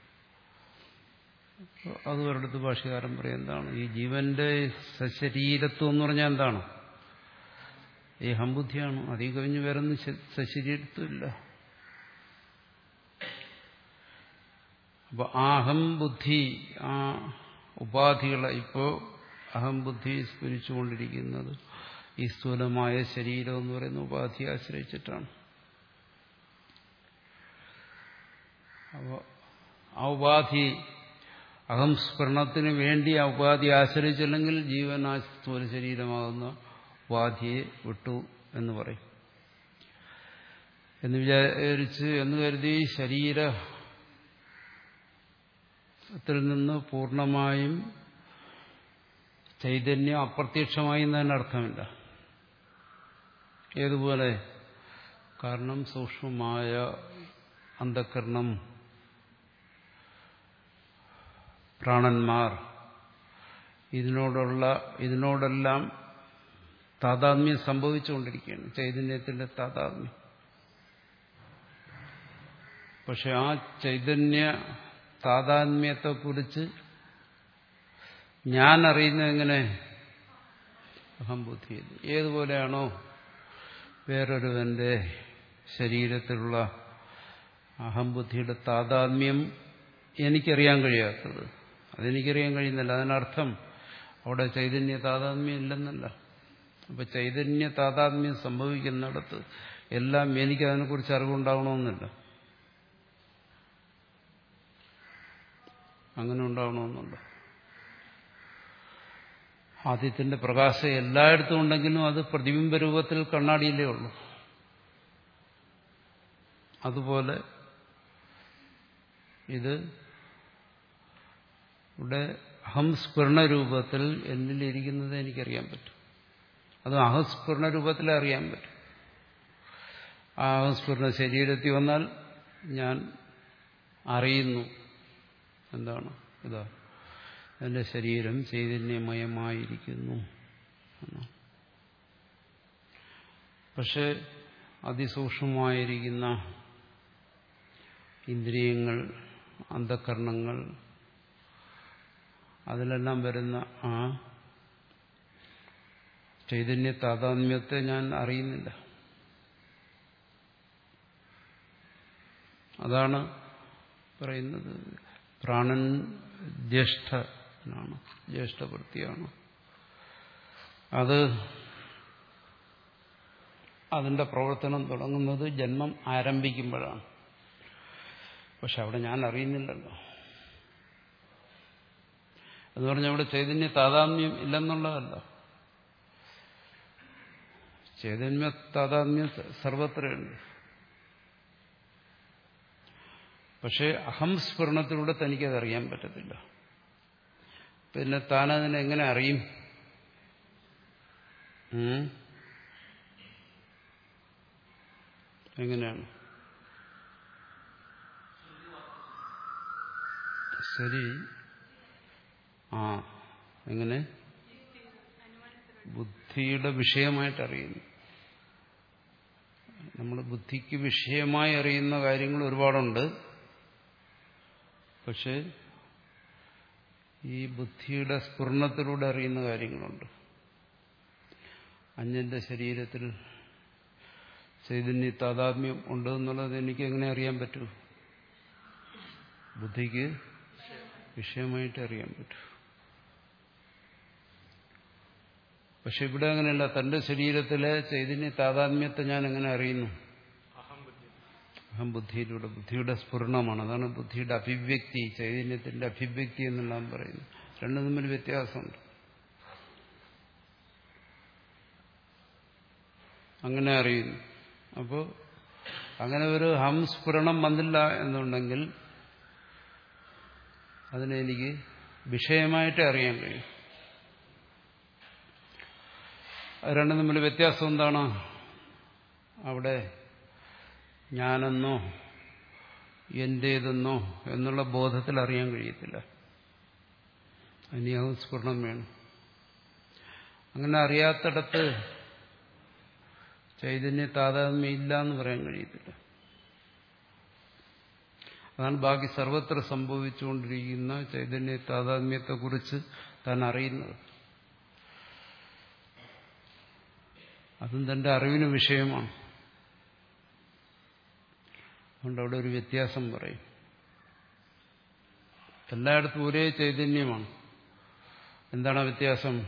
അത് ഒരിടത്ത് ഭാഷ്യകാരൻ പറയും എന്താണ് ഈ ജീവന്റെ സശരീരത്വം എന്ന് പറഞ്ഞാൽ എന്താണ്? ഈ അഹംബുദ്ധിയാണ്. അതീ കഴിഞ്ഞ് വേറൊന്നും സശരീരത്വമില്ല. അപ്പൊ ആ അഹംബുദ്ധി, ആ ഉപാധികളെ, ഇപ്പോ അഹംബുദ്ധി സ്ഫുരിച്ചുകൊണ്ടിരിക്കുന്നത് ഈ സ്ഥൂലമായ ശരീരം എന്ന് പറയുന്ന ഉപാധിയെ ആശ്രയിച്ചിട്ടാണ്. അപ്പോൾ ആ ഉപാധി അഹംസ്ഫുരണത്തിന് വേണ്ടി ആ ഉപാധി ആശ്രയിച്ചില്ലെങ്കിൽ ജീവൻ ആ സ്ഥൂല ശരീരമാകുന്ന ഉപാധിയെ വിട്ടു എന്ന് പറയും. എന്ന് വിചാരിച്ച് എന്ന് കരുതി ശരീരത്തിൽ നിന്ന് പൂർണ്ണമായും ചൈതന്യം അപ്രത്യക്ഷമായി എന്നതിന് അർത്ഥമില്ല. ഏതുപോലെ കാരണം സൂക്ഷ്മമായ അന്ധഃകരണം, പ്രാണന്മാർ, ഇതിനോടുള്ള ഇതിനോടെല്ലാം താതാത്മ്യം സംഭവിച്ചുകൊണ്ടിരിക്കുകയാണ്, ചൈതന്യത്തിന്റെ താതാത്മ്യം. പക്ഷെ ആ ചൈതന്യ താതാത്മ്യത്തെക്കുറിച്ച് ഞാൻ അറിയുന്നത് എങ്ങനെ? അഹംബുദ്ധിയിൽ. ഏതുപോലെയാണോ വേറൊരുവന്റെ ശരീരത്തിലുള്ള അഹംബുദ്ധിയുടെ താതാത്മ്യം എനിക്കറിയാൻ കഴിയാത്തത്, അതെനിക്കറിയാൻ കഴിയുന്നില്ല. അതിനർത്ഥം അവിടെ ചൈതന്യ താതാത്മ്യം ഇല്ലെന്നല്ല. അപ്പൊ ചൈതന്യ താതാത്മ്യം സംഭവിക്കുന്നിടത്ത് എല്ലാം എനിക്കതിനെക്കുറിച്ച് അറിവുണ്ടാവണമെന്നില്ല. അങ്ങനെ ഉണ്ടാവണമെന്നുണ്ട്. ആദ്യത്തിന്റെ പ്രകാശം എല്ലായിടത്തും ഉണ്ടെങ്കിലും അത് പ്രതിബിംബ രൂപത്തിൽ കണ്ണാടിയിലേ ഉള്ളൂ. അതുപോലെ ഇത് ഇവിടെ അഹംസ്ഫുരണ രൂപത്തിൽ എന്നിലിരിക്കുന്നത് എനിക്കറിയാൻ പറ്റും. അത് അഹംസ്ഫുരണ രൂപത്തിലേ അറിയാൻ പറ്റും. ആ അഹംസ്ഫുരണ ശരീരത്തിൽ വന്നാൽ ഞാൻ അറിയുന്നു എന്താണ്? ഇതാ എന്റെ ശരീരം ചൈതന്യമയമായിരിക്കുന്നു. പക്ഷെ അതിസൂക്ഷ്മമായിരിക്കുന്ന ഇന്ദ്രിയങ്ങൾ, അന്ധഃകരണങ്ങൾ, അതിലെല്ലാം വരുന്ന ആ ചൈതന്യ താതാത്മ്യത്തെ ഞാൻ അറിയുന്നില്ല. അതാണ് പറയുന്നത്. പ്രാണൻ ജ്യേഷ്ഠനാണ്, ജ്യേഷ്ഠവൃത്തിയാണ്. അത് അതിന്റെ പ്രവർത്തനം തുടങ്ങുന്നത് ജന്മം ആരംഭിക്കുമ്പോഴാണ്. പക്ഷെ അവിടെ ഞാൻ അറിയുന്നില്ലല്ലോ. എന്ന് പറഞ്ഞാൽ അവിടെ ചൈതന്യ താതാത്മ്യം ഇല്ലെന്നുള്ളതല്ല. ചൈതന്യ താതാത്മ്യം സർവത്രയുണ്ട്. പക്ഷെ അഹംസ്ഫുരണത്തിലൂടെ തനിക്കതറിയാൻ പറ്റത്തില്ല. പിന്നെ താനതിനെ എങ്ങനെ അറിയും? എങ്ങനെയാണ്? ശരി. ആ എങ്ങനെ? ബുദ്ധിയുടെ വിഷയമായിട്ട് അറിയുന്നു. നമ്മൾ ബുദ്ധിക്ക് വിഷയമായി അറിയുന്ന കാര്യങ്ങൾ ഒരുപാടുണ്ട്. പക്ഷെ ഈ ബുദ്ധിയുടെ സ്ഫുരണത്തിലൂടെ അറിയുന്ന കാര്യങ്ങളുണ്ട്. അന്യന്റെ ശരീരത്തിൽ ചൈതന്യ താതാത്മ്യം ഉണ്ട് എന്നുള്ളത് എനിക്ക് എങ്ങനെ അറിയാൻ പറ്റൂ? ബുദ്ധിക്ക് വിഷയമായിട്ട് അറിയാൻ പറ്റൂ. പക്ഷെ ഇവിടെ അങ്ങനെയല്ല. തന്റെ ശരീരത്തിലെ ചൈതന്യ താതാത്മ്യത്തെ ഞാൻ എങ്ങനെ അറിയുന്നു? അഹംബുദ്ധിയിലൂടെ. ബുദ്ധിയുടെ സ്ഫുരണമാണ്. അതാണ് ബുദ്ധിയുടെ അഭിവ്യക്തി, ചൈതന്യത്തിന്റെ അഭിവ്യക്തി എന്നെല്ലാം പറയുന്നു. രണ്ടും തമ്മിൽ വ്യത്യാസമുണ്ട്. അങ്ങനെ അറിയുന്നു. അപ്പോൾ അങ്ങനെ ഒരു ഹംസ്ഫുരണം വന്നില്ല എന്നുണ്ടെങ്കിൽ അതിനെ എനിക്ക് വിഷയമായിട്ട് അറിയാൻ കഴിയും. രണ്ടും തമ്മിൽ വ്യത്യാസം എന്താണ്? അവിടെ ഞാനെന്നോ എന്റേതെന്നോ എന്നുള്ള ബോധത്തിൽ അറിയാൻ കഴിയത്തില്ല. അതിന് അഹംസ്ഫുരണം വേണം. അങ്ങനെ അറിയാത്തിടത്ത് ചൈതന്യ താതാത്മ്യം ഇല്ല എന്ന് പറയാൻ കഴിയത്തില്ല. അതാണ് ബാക്കി സർവത്ര സംഭവിച്ചുകൊണ്ടിരിക്കുന്ന ചൈതന്യ താതാത്മ്യത്തെക്കുറിച്ച് താൻ അറിയുന്നത്. അതും തന്റെ അറിവിന് വിഷയമാണ്. അതുകൊണ്ട് അവിടെ ഒരു വ്യത്യാസം പറയും. എല്ലായിടത്തും ഒരേ ചൈതന്യമാണ്. എന്താണ് ആ വ്യത്യാസം?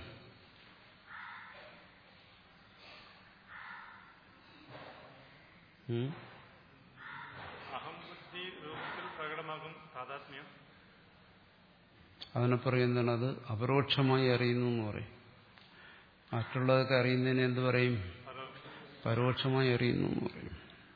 അഹംബുദ്ധി രൂപത്തിൽ പ്രകടമാകും താതാത്മ്യം. അതിനെ പറയുന്നതാണ് അത് അപരോക്ഷമായി അറിയുന്നു എന്ന് പറയും. മറ്റുള്ളതൊക്കെ അറിയുന്നതിന് എന്ത് പറയും? പരോക്ഷമായി അറിയുന്നു എന്ന് പറയും.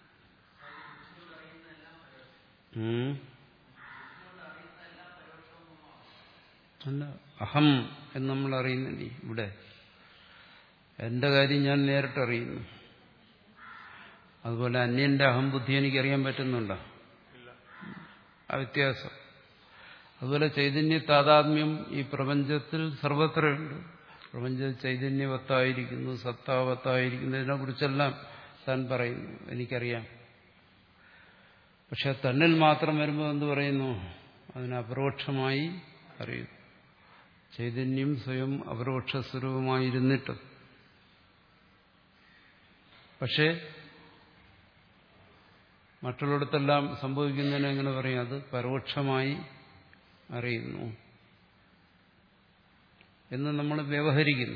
അല്ല, അഹം എന്ന് നമ്മൾ അറിയുന്നില്ലേ ഇവിടെ? എന്റെ കാര്യം ഞാൻ നേരിട്ട് അറിയുന്നു. അതുപോലെ അന്യന്റെ അഹംബുദ്ധി എനിക്കറിയാൻ പറ്റുന്നുണ്ടോ? ഇല്ല. ആ വ്യത്യാസം. അതുപോലെ ചൈതന്യ താതാത്മ്യം ഈ പ്രപഞ്ചത്തിൽ സർവത്രയുണ്ട്. പ്രപഞ്ചത്തിൽ ചൈതന്യവത്തായിരിക്കുന്നു, സത്താവത്തായിരിക്കുന്നു, ഇതിനെക്കുറിച്ചെല്ലാം താൻ പറയുന്നു, എനിക്കറിയാം. പക്ഷെ തന്നിൽ മാത്രം വരുമ്പോൾ എന്ത് പറയുന്നു? അതിന് അപരോക്ഷമായി അറിയുന്നു. ചൈതന്യം സ്വയം അപരോക്ഷ സ്വരൂപമായിരുന്നിട്ടും പക്ഷെ മറ്റുള്ളിടത്തെല്ലാം സംഭവിക്കുന്നതിന് എങ്ങനെ പറയും? അത് പരോക്ഷമായി അറിയുന്നു എന്ന് നമ്മൾ വ്യവഹരിക്കുന്നു.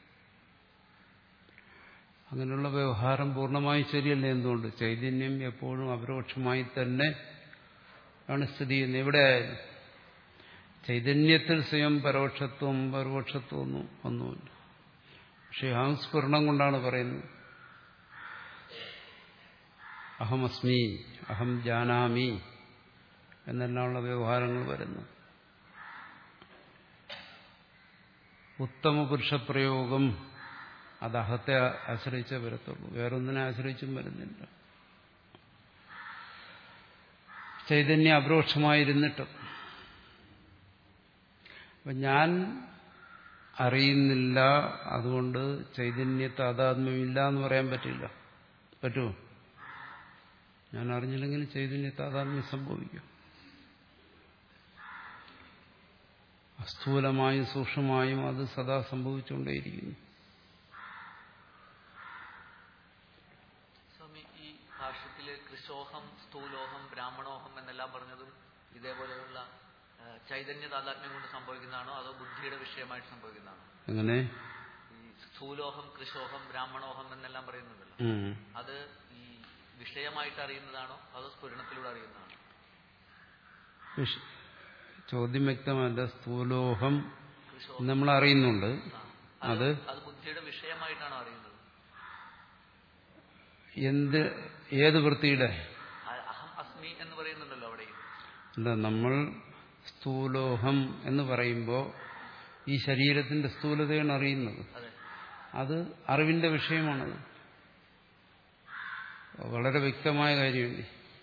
അങ്ങനെയുള്ള വ്യവഹാരം പൂർണ്ണമായി ശരിയല്ല. എന്തുകൊണ്ട്? ചൈതന്യം എപ്പോഴും അപരോക്ഷമായി തന്നെ ആണ് സ്ഥിതി ചെയ്യുന്നത്. എവിടെ ആയാലും ചൈതന്യത്തിൽ സ്വയം പരോക്ഷത്വം പരോക്ഷത്വം ഒന്നും ഒന്നുമില്ല. പക്ഷെ അഹം സ്ഫുരണം കൊണ്ടാണ് പറയുന്നത്. അഹമസ്മി, അഹം ജാനാമി എന്നെല്ലാമുള്ള വ്യവഹാരങ്ങൾ വരുന്നു. ഉത്തമ പുരുഷപ്രയോഗം അത് അഹത്തെ ആശ്രയിച്ചേ വരത്തുള്ളൂ, വേറൊന്നിനെ ആശ്രയിച്ചും വരുന്നില്ല. ചൈതന്യം അപരോക്ഷമായിരുന്നിട്ടും അപ്പം ഞാൻ അറിയുന്നില്ല, അതുകൊണ്ട് ചൈതന്യ താതാത്മ്യമില്ല എന്ന് പറയാൻ പറ്റില്ല. പറ്റുമോ? ഞാൻ അറിഞ്ഞില്ലെങ്കിൽ ചൈതന്യ താതാത്മ്യം സംഭവിക്കും. സ്ഥൂലമായും സൂക്ഷ്മമായും അത് സദാ സംഭവിച്ചുകൊണ്ടേയിരിക്കുന്നു. സ്വാമി, ഈ ഭാഷ്യത്തില് കൃശോഹം, സ്ഥൂലോഹം, ബ്രാഹ്മണോഹം എന്നെല്ലാം പറഞ്ഞതും ഇതേപോലെയുള്ള ചൈതന്യ താതാത്മ്യം കൊണ്ട് സംഭവിക്കുന്നതാണോ അതോ ബുദ്ധിയുടെ വിഷയമായിട്ട് സംഭവിക്കുന്നതാണോ? എങ്ങനെ? ഈ സ്ഥൂലോഹം, കൃശോഹം, ബ്രാഹ്മണോഹം എന്നെല്ലാം പറയുന്നുണ്ടല്ലോ, അത് ഈ വിഷയമായിട്ട് അറിയുന്നതാണോ അതോ സ്ഫുരണത്തിലൂടെ അറിയുന്നതാണോ? ചോദ്യം വ്യക്തമല്ല. സ്ഥൂലോഹം നമ്മൾ അറിയുന്നുണ്ട്, അത് അത് ബുദ്ധിയുടെ വിഷയമായിട്ടാണോ അറിയുന്നത്? എന്ത് ഏത് വൃത്തിയുടെ? അഹം അസ്മി എന്ന് പറയുന്നുണ്ടല്ലോ അവിടെ. അല്ല, നമ്മൾ സ്ഥൂലോഹം എന്ന് പറയുമ്പോൾ ഈ ശരീരത്തിന്റെ സ്ഥൂലതയാണ് അറിയുന്നത്. അത് അറിവിന്റെ വിഷയമാണത്. വളരെ വ്യക്തമായ കാര്യമില്ലേ?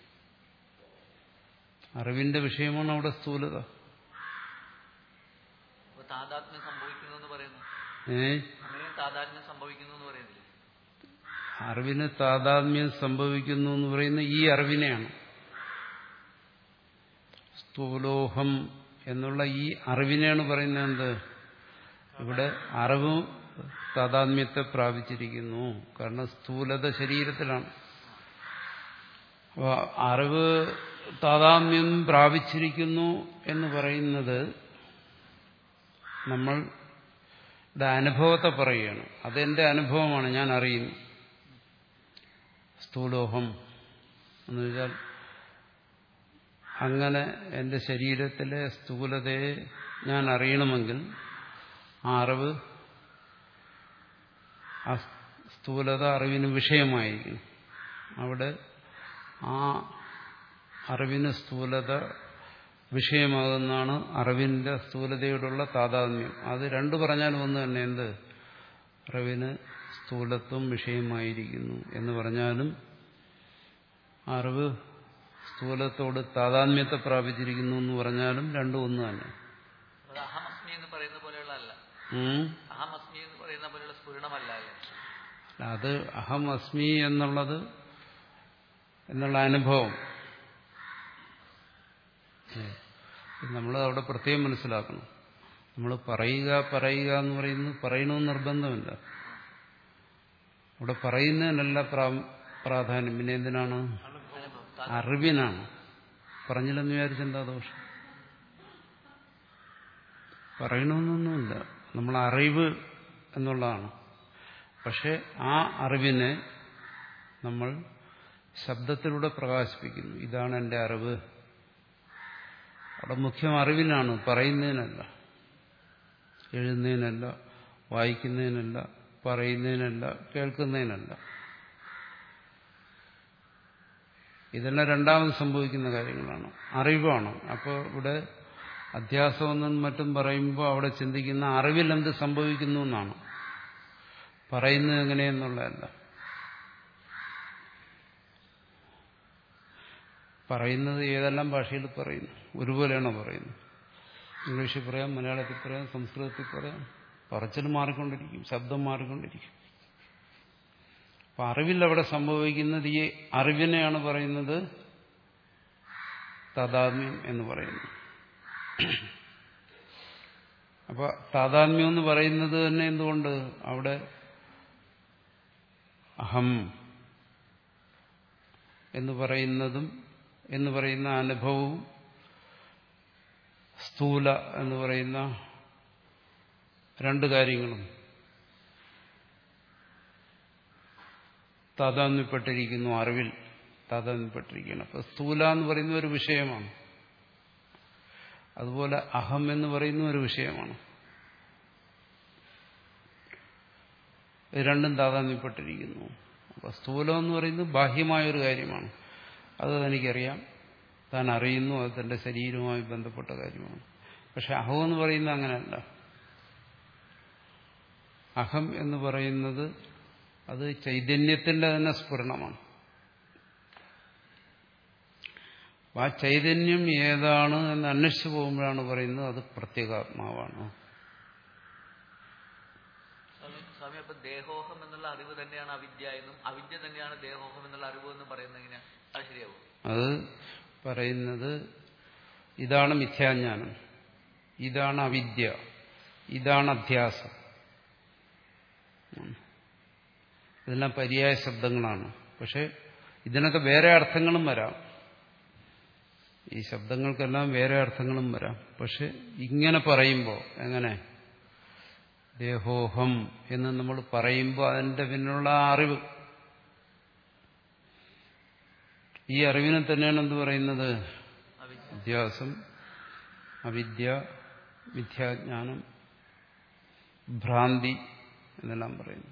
അറിവിന്റെ വിഷയമാണ് അവിടെ സ്ഥൂലത. താതാത്മ്യം സംഭവിക്കുന്നു എന്ന് പറയുന്നു. ഏ അങ്ങനെ താതാത്മ്യം സംഭവിക്കുന്നു എന്ന് പറയുന്നില്ല. അറിവിന് താതാത്മ്യം സംഭവിക്കുന്നു എന്ന് പറയുന്നത് ഈ അറിവിനെയാണ്. സ്ഥൂലോഹം എന്നുള്ള ഈ അറിവിനെയാണ് പറയുന്നത്. എന്ത്? ഇവിടെ അറിവ് താതാത്മ്യത്തെ പ്രാപിച്ചിരിക്കുന്നു. കാരണം സ്ഥൂലത ശരീരത്തിലാണ്. അപ്പോൾ അറിവ് താതാത്മ്യം പ്രാപിച്ചിരിക്കുന്നു എന്ന് പറയുന്നത് നമ്മളുടെ അനുഭവത്തെ പറയുകയാണ്. അതെന്റെ അനുഭവമാണ്, ഞാൻ അറിയുന്നു. സ്ഥൂലോഹം എന്ന് വെച്ചാൽ അങ്ങനെ എന്റെ ശരീരത്തിലെ സ്ഥൂലതയെ ഞാൻ അറിയണമെങ്കിൽ ആ അറിവ്, ആ സ്ഥൂലത അറിവിന് വിഷയമായിരിക്കണം. അവിടെ ആ അറിവിന് സ്ഥൂലത വിഷയമാകുന്നതാണ് അറിവിന്റെ സ്ഥൂലതയോടുള്ള താതാത്മ്യം. അത് രണ്ടു പറഞ്ഞാലും ഒന്ന് തന്നെ. എന്ത്? അറിവിന് സ്ഥൂലത്വം വിഷയമായിരിക്കുന്നു എന്ന് പറഞ്ഞാലും അറിവ് സ്ഥൂലത്തോട് താതാത്മ്യത്തെ പ്രാപിച്ചിരിക്കുന്നു എന്ന് പറഞ്ഞാലും രണ്ടും ഒന്ന് തന്നെ. അഹമസ്മി എന്ന് പറയുന്ന പോലെയുള്ള അല്ല. അഹമസ്മി എന്ന് പറയുന്ന പോലെയുള്ള സ്ഫുരണമല്ല. അത് അഹം അസ്മി എന്നുള്ളത് എന്നുള്ള അനുഭവം നമ്മൾ അവിടെ പ്രത്യേകം മനസ്സിലാക്കണം. നമ്മൾ പറയുക പറയുക എന്ന് പറയുന്നത് പറയണമെന്ന് നിർബന്ധമില്ല. അവിടെ പറയുന്നതിനല്ല പ്രാധാന്യം. പിന്നെ എന്തിനാണ്? അറിവിനാണ്. പറഞ്ഞില്ലെന്ന് വിചാരിച്ചെന്താ ദോഷം? പറയണമെന്നൊന്നുമില്ല. നമ്മൾ അറിവ് എന്നുള്ളതാണ്. പക്ഷെ ആ അറിവിനെ നമ്മൾ ശബ്ദത്തിലൂടെ പ്രകാശിപ്പിക്കുന്നു. ഇതാണ് എൻ്റെ അറിവ്. അവിടെ മുഖ്യം അറിവിനാണ്, പറയുന്നതിനല്ല, എഴുതുന്നതിനല്ല, വായിക്കുന്നതിനല്ല, പറയുന്നതിനല്ല, കേൾക്കുന്നതിനല്ല. ഇതെല്ലാം രണ്ടാമത് സംഭവിക്കുന്ന കാര്യങ്ങളാണ്. അറിവാണ്. അപ്പോൾ ഇവിടെ അധ്യാസമെന്നും മറ്റും പറയുമ്പോൾ അവിടെ ചിന്തിക്കുന്ന അറിവിൽ എന്ത് സംഭവിക്കുന്നു എന്നാണ്, പറയുന്നത് എങ്ങനെയെന്നുള്ളതല്ല. പറയുന്നത് ഏതെല്ലാം ഭാഷയിൽ പറയുന്നു ഒരുപോലെയാണോ പറയുന്നത്? ഇംഗ്ലീഷിൽ പറയാം, മലയാളത്തിൽ പറയാം, സംസ്കൃതത്തിൽ പറയാം. പറച്ചിൽ മാറിക്കൊണ്ടിരിക്കും, ശബ്ദം മാറിക്കൊണ്ടിരിക്കും. അപ്പൊ അറിവിൽ അവിടെ സംഭവിക്കുന്നത് ഈ അറിവിനെയാണ് പറയുന്നത് താദാത്മ്യം എന്ന് പറയുന്നു. അപ്പൊ താദാത്മ്യം എന്ന് പറയുന്നത് തന്നെ എന്തുകൊണ്ട് അവിടെ അഹം എന്ന് പറയുന്നതും എന്ന് പറയുന്ന അനുഭവവും സ്ഥൂല എന്ന് പറയുന്ന രണ്ട് കാര്യങ്ങളും താദാത്മ്യപ്പെട്ടിരിക്കുന്നു, അറിവിൽ താദാത്മ്യപ്പെട്ടിരിക്കുകയാണ്. അപ്പൊ സ്ഥൂല എന്ന് പറയുന്ന ഒരു വിഷയമാണ്, അതുപോലെ അഹം എന്ന് പറയുന്ന ഒരു വിഷയമാണ്. ഇത് രണ്ടും താദാത്മ്യപ്പെട്ടിരിക്കുന്നു. അപ്പൊ സ്ഥൂലം എന്ന് പറയുന്നത് ബാഹ്യമായൊരു കാര്യമാണ്, അത് തനിക്കറിയാം, താൻ അറിയുന്നു, അത് തന്റെ ശരീരവുമായി ബന്ധപ്പെട്ട കാര്യമാണ്. പക്ഷെ അഹം എന്ന് പറയുന്നത് അങ്ങനെയല്ല. അഹം എന്ന് പറയുന്നത് അത് ചൈതന്യത്തിന്റെ തന്നെ സ്ഫുരണമാണ്. ആ ചൈതന്യം ഏതാണ് എന്ന് അന്വേഷിച്ചു പോകുമ്പോഴാണ് പറയുന്നത് അത് പ്രത്യേകാത്മാവാണ്. സ്വാമി, അപ്പൊ ദേഹോഹം എന്നുള്ള അറിവ് തന്നെയാണ് അവിദ്യ എന്നും അവിദ്യ തന്നെയാണ് ദേഹോഹം എന്നുള്ള അറിവ് എന്നും പറയുന്നത് എങ്ങനെയാ? അത് ശരിയാവും? അത് പറയുന്നത് ഇതാണ് മിഥ്യാജ്ഞാനം, ഇതാണ് അവിദ്യ, ഇതാണ് അധ്യാസം. ഇതെല്ലാം പര്യായ ശബ്ദങ്ങളാണ്. പക്ഷെ ഇതിനൊക്കെ വേറെ അർത്ഥങ്ങളും വരാം, ഈ ശബ്ദങ്ങൾക്കെല്ലാം വേറെ അർത്ഥങ്ങളും വരാം. പക്ഷെ ഇങ്ങനെ പറയുമ്പോൾ എങ്ങനെ ദേഹോഹം എന്ന് നമ്മൾ പറയുമ്പോൾ അതിന്റെ പിന്നിലുള്ള അറിവ്, ഈ അറിവിനെ തന്നെയാണ് എന്ത് പറയുന്നത്? അധ്യാസം, അവിദ്യ, മിഥ്യാജ്ഞാനം, ഭ്രാന്തി എന്നെല്ലാം പറയുന്നു.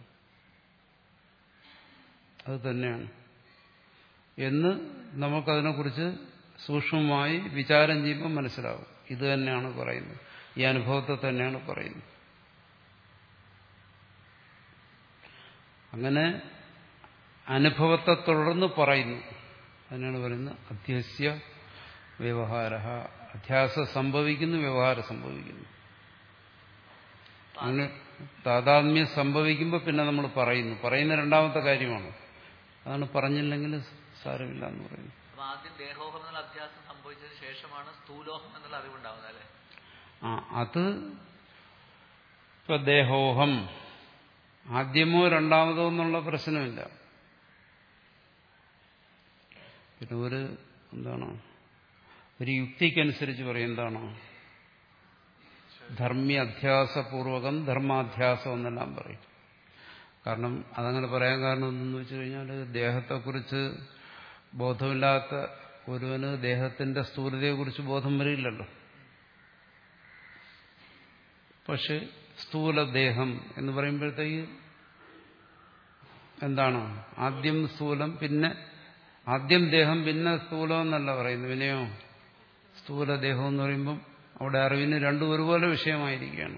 അത് തന്നെയാണ് എന്ന് നമുക്കതിനെക്കുറിച്ച് സൂക്ഷ്മമായി വിചാരം ചെയ്യുമ്പോൾ മനസ്സിലാവും. ഇത് തന്നെയാണ് പറയുന്നത്, ഈ അനുഭവത്തെ തന്നെയാണ് പറയുന്നത്. അങ്ങനെ അനുഭവത്തെ തുടർന്ന് പറയുന്നു, അതിനാണ് പറയുന്നത് അധ്യസ്യ വ്യവഹാര. അധ്യാസം സംഭവിക്കുന്നു, വ്യവഹാരം സംഭവിക്കുന്നു. അങ്ങനെ താദാത്മ്യം സംഭവിക്കുമ്പോൾ പിന്നെ നമ്മൾ പറയുന്നു, പറയുന്ന രണ്ടാമത്തെ കാര്യമാണ്. അതാണ് പറഞ്ഞില്ലെങ്കിൽ സാരമില്ല എന്ന് പറയുന്നത്. ആദ്യം ദേഹോഹം എന്നുള്ള അധ്യാസം സംഭവിച്ചതിന് ശേഷമാണ് സ്ഥൂലോഹം എന്നുള്ള അറിവുണ്ടാവുന്നത് അല്ലേ? ആ അത് ഇപ്പൊ ദേഹോഹം ആദ്യമോ രണ്ടാമതോ എന്നുള്ള പ്രശ്നമില്ല. പിന്നെ ഒരു എന്താണ് ഒരു യുക്തിക്കനുസരിച്ച് പറയും, എന്താണ് ധർമ്മി അധ്യാസപൂർവകം ധർമാധ്യാസം എന്നെല്ലാം പറയും. കാരണം അതങ്ങനെ പറയാൻ കാരണം എന്തെന്ന് വെച്ച് കഴിഞ്ഞാൽ ദേഹത്തെക്കുറിച്ച് ബോധമില്ലാത്ത ഒരുവന് ദേഹത്തിന്റെ സ്ഥൂലതയെക്കുറിച്ച് ബോധം വരില്ലല്ലോ. പക്ഷെ സ്ഥൂലദേഹം എന്ന് പറയുമ്പോഴത്തേക്ക് എന്താണ് ആദ്യം സ്ഥൂലം, പിന്നെ ആദ്യം ദേഹം, പിന്നെ സ്ഥൂലം എന്നല്ല പറയുന്നത്. പിന്നെയോ സ്ഥൂലദേഹം എന്ന് പറയുമ്പം അവിടെ അറിവിന് രണ്ടും ഒരുപോലെ വിഷയമായിരിക്കുകയാണ്.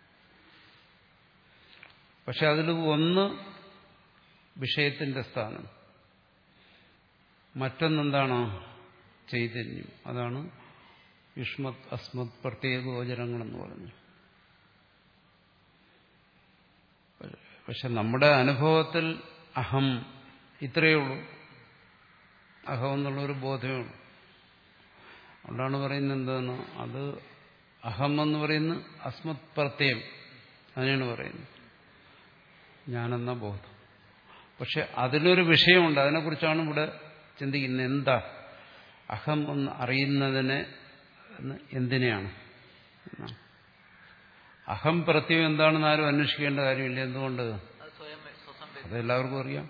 പക്ഷെ അതിൽ ഒന്ന് വിഷയത്തിന്റെ സ്ഥാനം, മറ്റൊന്നെന്താണ് ചൈതന്യം. അതാണ് യുഷ്മത് അസ്മത് പ്രത്യേക ഗോചരങ്ങളെന്ന് പറഞ്ഞു. പക്ഷെ നമ്മുടെ അനുഭവത്തിൽ അഹം ഇത്രയേ ഉള്ളൂ, അഹം എന്നുള്ളൊരു ബോധമേ ഉള്ളൂ. അതുകൊണ്ടാണ് പറയുന്നത് എന്താണ് അത് അഹം എന്ന് പറയുന്നത് അസ്മത് പ്രത്യയം, അതിനാണ് പറയുന്നത് ഞാനെന്ന ബോധം. പക്ഷെ അതിലൊരു വിഷയമുണ്ട്, അതിനെക്കുറിച്ചാണ് ഇവിടെ ചിന്തിക്കുന്നത്. എന്താ അഹം എന്ന് അറിയുന്നതിനെ എന്തിനെയാണ്? അഹം പ്രത്യയം എന്താണെന്ന് ആരും അന്വേഷിക്കേണ്ട കാര്യമില്ല. എന്തുകൊണ്ട്? അതെല്ലാവർക്കും അറിയാം.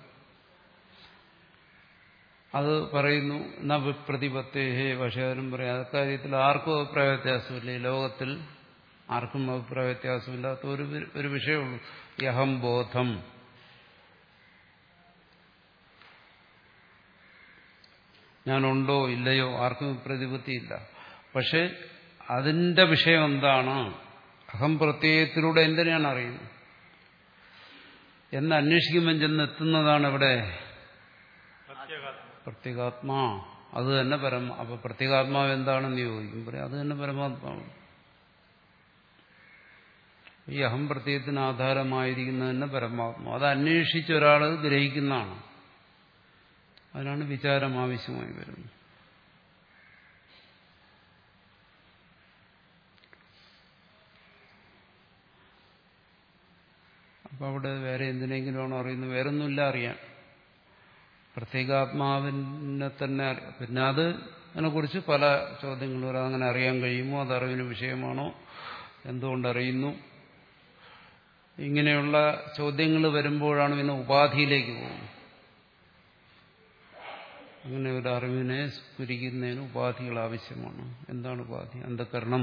അത് പറയുന്നു ന വിപ്രതിപത്തേഹേ. പക്ഷെ അതിനും പറയാം അക്കാര്യത്തിൽ ആർക്കും അഭിപ്രായ വ്യത്യാസമില്ല. ഈ ലോകത്തിൽ ആർക്കും അഭിപ്രായ വ്യത്യാസമില്ലാത്ത ഒരു ഒരു വിഷയമുള്ളൂ, ഈ അഹംബോധം. ഞാനുണ്ടോ ഇല്ലയോ ആർക്കും പ്രതിപത്തിയില്ല. പക്ഷെ അതിന്റെ വിഷയം എന്താണ്? അഹം പ്രത്യയത്തിലൂടെ എന്തിനാണ് അറിയുന്നത് എന്ന് അന്വേഷിക്കുമ്പോൾ ചെന്ന് എത്തുന്നതാണ് ഇവിടെ പ്രത്യേകാത്മാ. അത് തന്നെ പരമ അപ്പൊ പ്രത്യേകാത്മാവ് എന്താണെന്ന് ചോദിക്കും. പറയാം അത് തന്നെ പരമാത്മാവ്. ഈ അഹം പ്രത്യയത്തിന് ആധാരമായിരിക്കുന്നത് തന്നെ പരമാത്മാവ്. അത് അന്വേഷിച്ച ഒരാൾ ഗ്രഹിക്കുന്നതാണ്. അതിനാണ് വിചാരം ആവശ്യമായി വരുന്നത്. അപ്പൊ അവിടെ വേറെ എന്തിനെങ്കിലും ആണോ അറിയുന്നത്? വേറൊന്നുമില്ല അറിയാൻ. പ്രത്യേകാത്മാവിനെ തന്നെ. പിന്നെ അത് അതിനെക്കുറിച്ച് പല ചോദ്യങ്ങളും വരാം. അങ്ങനെ അറിയാൻ കഴിയുമോ? അത് അറിവിന് വിഷയമാണോ? എന്തുകൊണ്ടറിയുന്നു? ഇങ്ങനെയുള്ള ചോദ്യങ്ങൾ വരുമ്പോഴാണ് പിന്നെ ഉപാധിയിലേക്ക് പോകുന്നത്. അങ്ങനെ ഒരു അറിവിനെ സ്ഫുരിക്കുന്നതിന് ഉപാധികൾ ആവശ്യമാണ്. എന്താണ് ഉപാധി? അന്ധകരണം.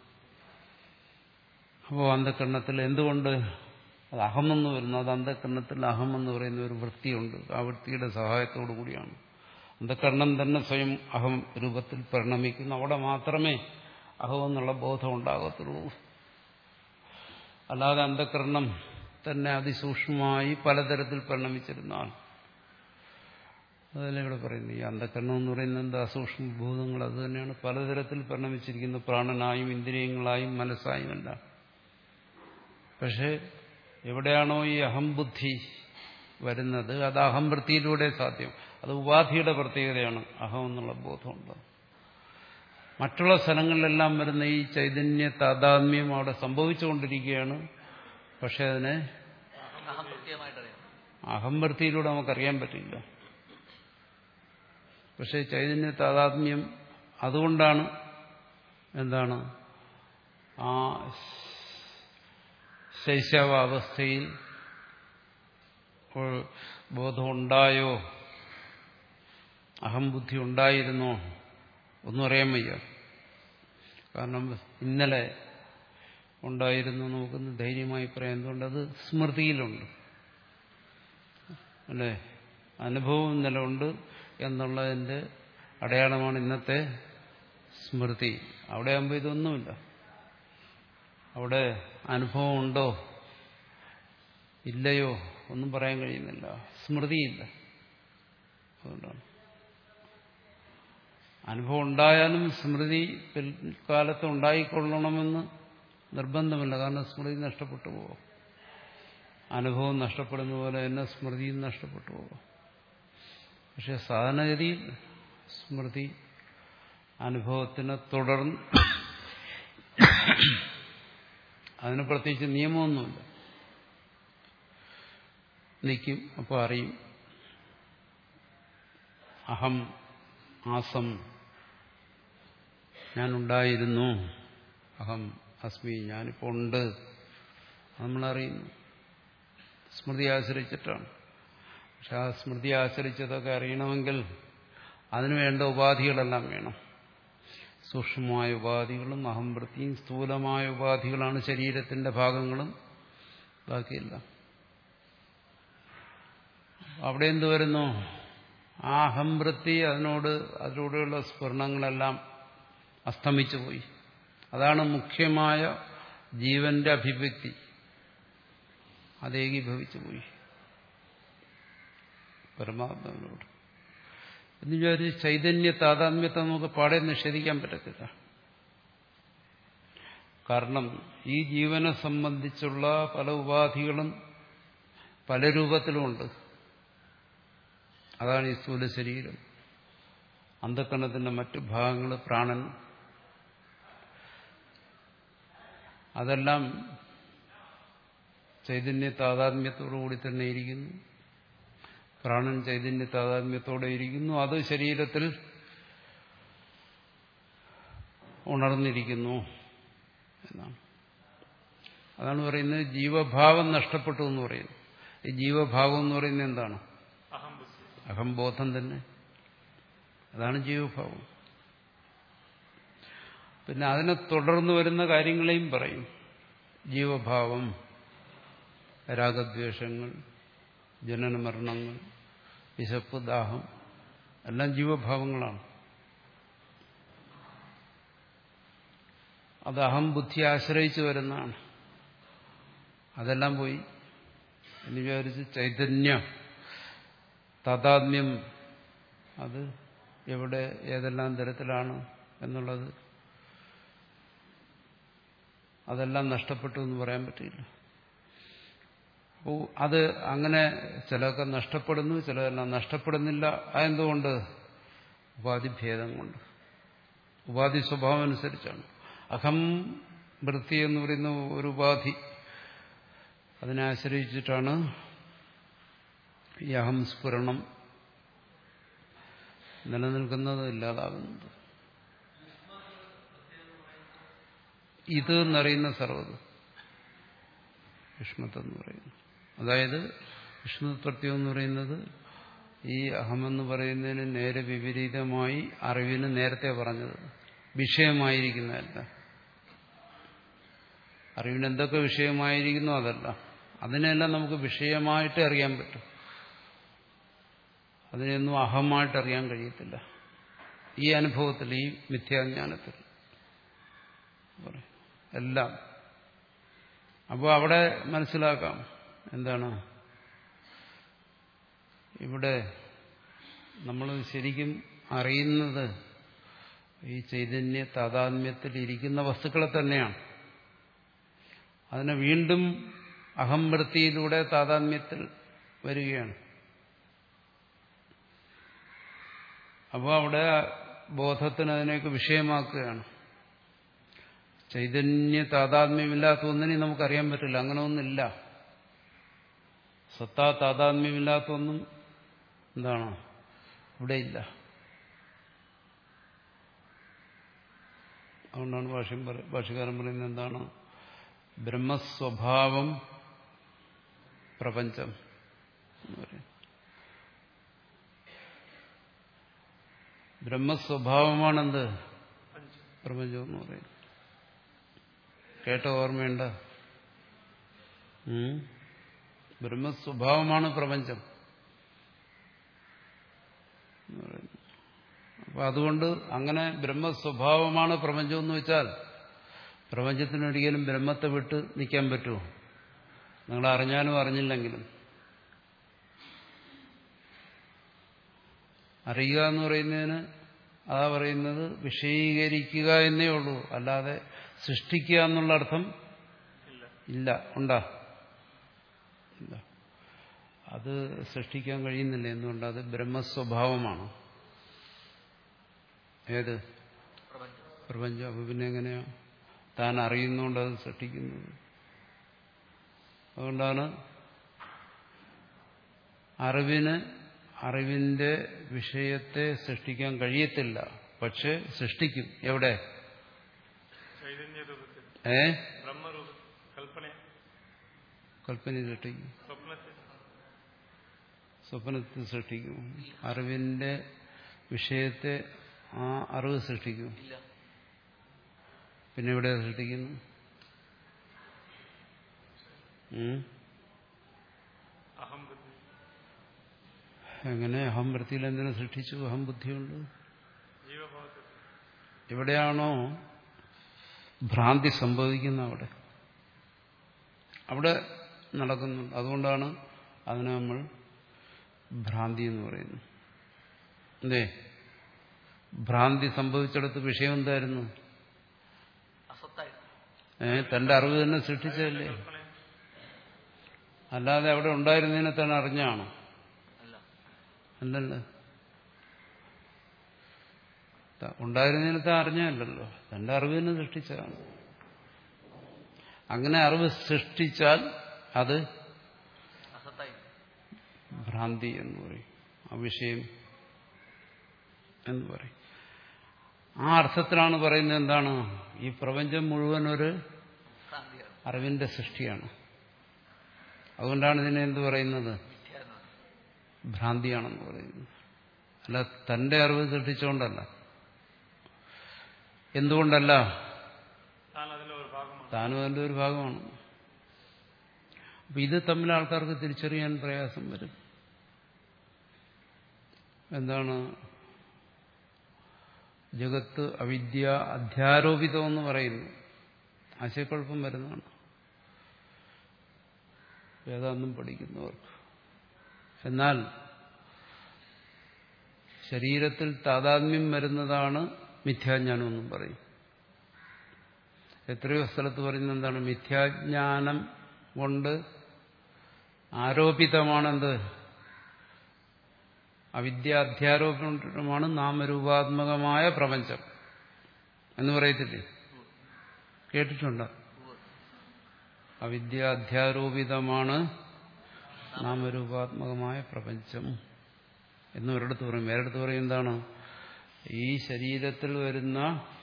അപ്പോൾ അന്ധകരണത്തിൽ എന്തുകൊണ്ട് അത് അഹമെന്ന് വരുന്നു? അത് അന്ധകരണത്തിൽ അഹം എന്ന് പറയുന്ന ഒരു വൃത്തിയുണ്ട്. ആ വൃത്തിയുടെ സഹായത്തോടു കൂടിയാണ്. അന്ധകരണം തന്നെ സ്വയം അഹം രൂപത്തിൽ പരിണമിക്കുന്നു. അവിടെ മാത്രമേ അഹം എന്നുള്ള ബോധം ഉണ്ടാകത്തുള്ളൂ. അല്ലാതെ അന്ധകരണം തന്നെ അതിസൂക്ഷ്മമായി പലതരത്തിൽ പരിണമിച്ചിരുന്നാൽ അതല്ലേ ഇവിടെ പറയുന്നത്. ഈ അന്ധകരണം എന്ന് പറയുന്നത് എന്താ? സൂക്ഷ്മഭൂതങ്ങൾ. അത് തന്നെയാണ് പലതരത്തിൽ പരിണമിച്ചിരിക്കുന്നത്. പ്രാണനായും ഇന്ദ്രിയങ്ങളായും മനസ്സായും എല്ലാം. പക്ഷെ എവിടെയാണോ ഈ അഹംബുദ്ധി വരുന്നത് അത് അഹംവൃത്തിയിലൂടെ സാധ്യം. അത് ഉപാധിയുടെ പ്രത്യേകതയാണ്. അഹം എന്നുള്ള ബോധമുണ്ട്. മറ്റുള്ള സ്ഥലങ്ങളിലെല്ലാം വരുന്ന ഈ ചൈതന്യ താതാത്മ്യം അവിടെ സംഭവിച്ചുകൊണ്ടിരിക്കുകയാണ്. പക്ഷെ അതിനെ അഹംവൃത്തിയിലൂടെ നമുക്കറിയാൻ പറ്റില്ല. പക്ഷെ ചൈതന്യ താതാത്മ്യം അതുകൊണ്ടാണ് എന്താണ് ആ ശൈശവാവസ്ഥയിൽ ബോധമുണ്ടായോ, അഹംബുദ്ധി ഉണ്ടായിരുന്നോ ഒന്നും അറിയാൻ വയ്യ. കാരണം ഇന്നലെ ഉണ്ടായിരുന്നു നമുക്കൊന്ന് ധൈര്യമായി പറയാം. എന്തുകൊണ്ടത് സ്മൃതിയിലുണ്ട് അല്ലേ? അനുഭവം ഇന്നലെ ഉണ്ട് എന്നുള്ളതിന്റെ അടയാളമാണ് ഇന്നത്തെ സ്മൃതി. അവിടെ ആകുമ്പോൾ ഇതൊന്നുമില്ല. അവിടെ അനുഭവം ഉണ്ടോ ഇല്ലയോ ഒന്നും പറയാൻ കഴിയുന്നില്ല. സ്മൃതിയില്ല. അതുകൊണ്ടാണ് അനുഭവം ഉണ്ടായാലും സ്മൃതി പിൽക്കാലത്ത് ഉണ്ടായിക്കൊള്ളണമെന്ന് നിർബന്ധമില്ല. കാരണം സ്മൃതി നഷ്ടപ്പെട്ടു പോകാം. അനുഭവം നഷ്ടപ്പെടുന്ന പോലെ തന്നെ സ്മൃതിയും നഷ്ടപ്പെട്ടു പോകാം. പക്ഷെ സാധാരണഗതിയിൽ സ്മൃതി അനുഭവത്തിനെ തുടർന്ന് അതിന് പ്രത്യേകിച്ച് നിയമമൊന്നുമില്ല. നിൽക്കും. അപ്പോൾ അറിയും. അഹം ആസം, ഞാനുണ്ടായിരുന്നു. അഹം അസ്മി, ഞാനിപ്പോൾ ഉണ്ട്. നമ്മളറിയുന്നു. സ്മൃതി ആശ്രയിച്ചിട്ടാണ്. പക്ഷെ ആ സ്മൃതി ആശ്രയിച്ചതൊക്കെ അറിയണമെങ്കിൽ അതിനു വേണ്ട ഉപാധികളെല്ലാം വേണം. സൂക്ഷ്മമായ ഉപാധികളും അഹംവൃത്തിയും സ്ഥൂലമായ ഉപാധികളാണ് ശരീരത്തിന്റെ ഭാഗങ്ങളും ബാക്കിയില്ല. അവിടെ എന്ത് വരുന്നു? ആ അഹംവൃത്തി അതിനോട് അതിലൂടെയുള്ള സ്ഫുരണങ്ങളെല്ലാം അസ്തമിച്ചു പോയി. അതാണ് മുഖ്യമായ ജീവന്റെ അഭിവ്യക്തി. അതേകീഭവിച്ചു പോയി പരമാത്മാവിനോട്. എന്ന് വിചാരിച്ച് ചൈതന്യ താതാത്മ്യത്തെ നമുക്ക് പാടെ നിഷേധിക്കാൻ പറ്റത്തില്ല. കാരണം ഈ ജീവനെ സംബന്ധിച്ചുള്ള പല ഉപാധികളും പല രൂപത്തിലുമുണ്ട്. അതാണ് ഈ സ്ഥൂല ശരീരം, അന്ധക്കരണത്തിന്റെ മറ്റു ഭാഗങ്ങൾ, പ്രാണൻ, അതെല്ലാം ചൈതന്യ താതാത്മ്യത്തോടുകൂടി തന്നെ ഇരിക്കുന്നു. പ്രാണൻ ചൈതന്യ താതാത്മ്യത്തോടെ ഇരിക്കുന്നു. അത് ശരീരത്തിൽ ഉണർന്നിരിക്കുന്നു എന്നാണ്. അതാണ് പറയുന്നത് ജീവഭാവം നഷ്ടപ്പെട്ടു എന്ന് പറയുന്നു. ഈ ജീവഭാവം എന്ന് പറയുന്നത് എന്താണ്? അഹംബോധം തന്നെ. അതാണ് ജീവഭാവം. പിന്നെ അതിനെ തുടർന്ന് വരുന്ന കാര്യങ്ങളെയും പറയും. ജീവഭാവം, രാഗദ്വേഷങ്ങൾ, ജനനമരണങ്ങൾ, വിശപ്പ്, ദാഹം എല്ലാം ജീവഭാവങ്ങളാണ്. അത് അഹംബുദ്ധി ആശ്രയിച്ചു വരുന്നതാണ്. അതെല്ലാം പോയി എന്ന് വിചാരിച്ച് ചൈതന്യ താതാത്മ്യം അത് എവിടെ ഏതെല്ലാം തരത്തിലാണ് എന്നുള്ളത് അതെല്ലാം നഷ്ടപ്പെട്ടു എന്ന് പറയാൻ പറ്റില്ല. അപ്പോൾ അത് അങ്ങനെ ചിലതൊക്കെ നഷ്ടപ്പെടുന്നു, ചിലതെല്ലാം നഷ്ടപ്പെടുന്നില്ല. അതെന്തുകൊണ്ട്? ഉപാധിഭേദം കൊണ്ട്. ഉപാധി സ്വഭാവം അനുസരിച്ചാണ്. അഹം വൃത്തി എന്ന് പറയുന്ന ഒരു ഉപാധി, അതിനെ ആശ്രയിച്ചിട്ടാണ് ഈ അഹം സ്ഫുരണം നിലനിൽക്കുന്നത്, ഇല്ലാതാകുന്നത്. ഇത് എന്നറിയുന്ന സർവ്വത് വിഷ്ണുത്വം പറയുന്നു. അതായത് വിഷ്ണുത്വം എന്ന് പറയുന്നത് ഈ അഹമെന്ന് പറയുന്നതിന് നേരെ വിപരീതമായി അറിവിന് നേരത്തെ പറഞ്ഞത് വിഷയമായിരിക്കുന്നതല്ല. അറിവിന് എന്തൊക്കെ വിഷയമായിരിക്കുന്നു അതല്ല, അതിനെല്ലാം നമുക്ക് വിഷയമായിട്ട് അറിയാൻ പറ്റും. അതിനെയൊന്നും അഹമായിട്ട് അറിയാൻ കഴിയത്തില്ല ഈ അനുഭവത്തിൽ, ഈ മിഥ്യാജ്ഞാനത്തിൽ എല്ലാം. അപ്പോൾ അവിടെ മനസ്സിലാക്കാം എന്താണ് ഇവിടെ നമ്മൾ ശരിക്കും അറിയുന്നത് ഈ ചൈതന്യ താതാത്മ്യത്തിൽ ഇരിക്കുന്ന വസ്തുക്കളെ തന്നെയാണ്. അതിനെ വീണ്ടും അഹംവൃത്തിയിലൂടെ താതാത്മ്യത്തിൽ വരികയാണ്. അപ്പോൾ അവിടെ ബോധത്തിന് അതിനെയൊക്കെ വിഷയമാക്കുകയാണ്. ചൈതന്യ താതാത്മ്യമില്ലാത്ത ഒന്നിനെ നമുക്കറിയാൻ പറ്റില്ല. അങ്ങനെ ഒന്നില്ല. സത്താ താതാത്മ്യമില്ലാത്ത ഒന്നും എന്താണ് ഇവിടെ ഇല്ല. അതുകൊണ്ടാണ് ഭാഷ്യം ഭാഷ്യകാരൻ പറയുന്നത് എന്താണ്? ബ്രഹ്മസ്വഭാവം പ്രപഞ്ചം എന്ന് പറയും. ബ്രഹ്മസ്വഭാവമാണെന്ത്? പ്രപഞ്ചം എന്ന് പറയും. കേട്ട ഓർമ്മയുണ്ട? ബ്രഹ്മസ്വഭാവമാണ് പ്രപഞ്ചം. അപ്പൊ അതുകൊണ്ട് അങ്ങനെ ബ്രഹ്മസ്വഭാവമാണ് പ്രപഞ്ചം എന്ന് വെച്ചാൽ പ്രപഞ്ചത്തിനൊരിക്കലും ബ്രഹ്മത്തെ വിട്ട് നിൽക്കാൻ പറ്റുമോ? നിങ്ങൾ അറിഞ്ഞാലും അറിഞ്ഞില്ലെങ്കിലും. അറിയുക എന്ന് പറയുന്നതിന് അതാ പറയുന്നത് വിഷയീകരിക്കുക എന്നേ ഉള്ളൂ, അല്ലാതെ സൃഷ്ടിക്കുക എന്നുള്ള അർത്ഥം ഇല്ല. ഉണ്ടാ? ഇല്ല. അത് സൃഷ്ടിക്കാൻ കഴിയുന്നില്ല. എന്തുകൊണ്ട്? അത് ബ്രഹ്മസ്വഭാവമാണ്. ഏത്? പ്രപഞ്ചം. അപ്പൊ പിന്നെ എങ്ങനെയാ താൻ അറിയുന്നതുകൊണ്ട് അത് സൃഷ്ടിക്കുന്നത്? അതുകൊണ്ടാണ് അറിവിന് അറിവിന്റെ വിഷയത്തെ സൃഷ്ടിക്കാൻ കഴിയത്തില്ല, പക്ഷെ സൃഷ്ടിക്കും. എവിടെ? ഏ കൽപ്പന സൃഷ്ടിക്കും, സ്വപ്നത്തിൽ സൃഷ്ടിക്കും. അറിവിന്റെ വിഷയത്തെ ആ അറിവ് സൃഷ്ടിക്കും. പിന്നെ എവിടെ സൃഷ്ടിക്കുന്നു? എങ്ങനെ? അഹം വൃത്തിയിൽ എന്തിനു സൃഷ്ടിച്ചു? അഹം ബുദ്ധിയുണ്ട്. എവിടെയാണോ ഭ്രാന്തി സംഭവിക്കുന്ന അവിടെ അവിടെ നടക്കുന്നുണ്ട്. അതുകൊണ്ടാണ് അതിനെ നമ്മൾ ഭ്രാന്തി എന്ന് പറയുന്നത്. എന്തേ? ഭ്രാന്തി സംഭവിച്ചിടത്ത് വിഷയം എന്തായിരുന്നു? ഏ തന്റെ അറിവ് തന്നെ സൃഷ്ടിച്ചതല്ലേ? അല്ലാതെ അവിടെ ഉണ്ടായിരുന്നതിനെ തന്നെ അറിഞ്ഞാണോ? അല്ലല്ലോ. ഉണ്ടായിരുന്നതിനെ താൻ അറിഞ്ഞല്ലോ, തന്റെ അറിവ് തന്നെ സൃഷ്ടിച്ചതാണ്. അങ്ങനെ അറിവ് സൃഷ്ടിച്ചാൽ അത് ഭ്രാന്തി എന്ന് പറയും, അവിഷയം എന്ന് പറയും. ആ അർത്ഥത്തിലാണ് പറയുന്നത് എന്താണ്? ഈ പ്രപഞ്ചം മുഴുവൻ ഒരു അറിവിന്റെ സൃഷ്ടിയാണ്. അതുകൊണ്ടാണ് ഇതിനെ എന്ത് പറയുന്നത്? ഭ്രാന്തിയാണെന്ന് പറയുന്നത്. അല്ല തന്റെ അറിവ് സൃഷ്ടിച്ചുകൊണ്ടല്ല. എന്തുകൊണ്ടല്ല? താനും അതിന്റെ ഒരു ഭാഗമാണ്. അപ്പൊ ഇത് തമ്മിൽ ആൾക്കാർക്ക് തിരിച്ചറിയാൻ പ്രയാസം വരും. എന്താണ്? ജഗത്ത് അവിദ്യ അധ്യാരോപിതം എന്ന് പറയുന്നു. ആശയക്കുഴപ്പം വരുന്നതാണ് വേദാന്തം പഠിക്കുന്നവർക്ക്. എന്നാൽ ശരീരത്തിൽ താതാത്മ്യം വരുന്നതാണ് മിഥ്യാജ്ഞാനം എന്നും പറയും. എത്രയോ സ്ഥലത്ത് പറയുന്നത് എന്താണ്? മിഥ്യാജ്ഞാനം കൊണ്ട് ആരോപിതമാണെന്ത്? അവിദ്യാധ്യാരോപണമാണ് നാമരൂപാത്മകമായ പ്രപഞ്ചം എന്ന് പറയത്തില്ലേ? കേട്ടിട്ടുണ്ടോ? അവിദ്യാധ്യാരോപിതമാണ് നാമരൂപാത്മകമായ പ്രപഞ്ചം എന്ന് ഒരിടത്ത് പറയും. വേറെടുത്ത് പറയും എന്താണ്? ഈ ശരീരത്തിൽ വരുന്ന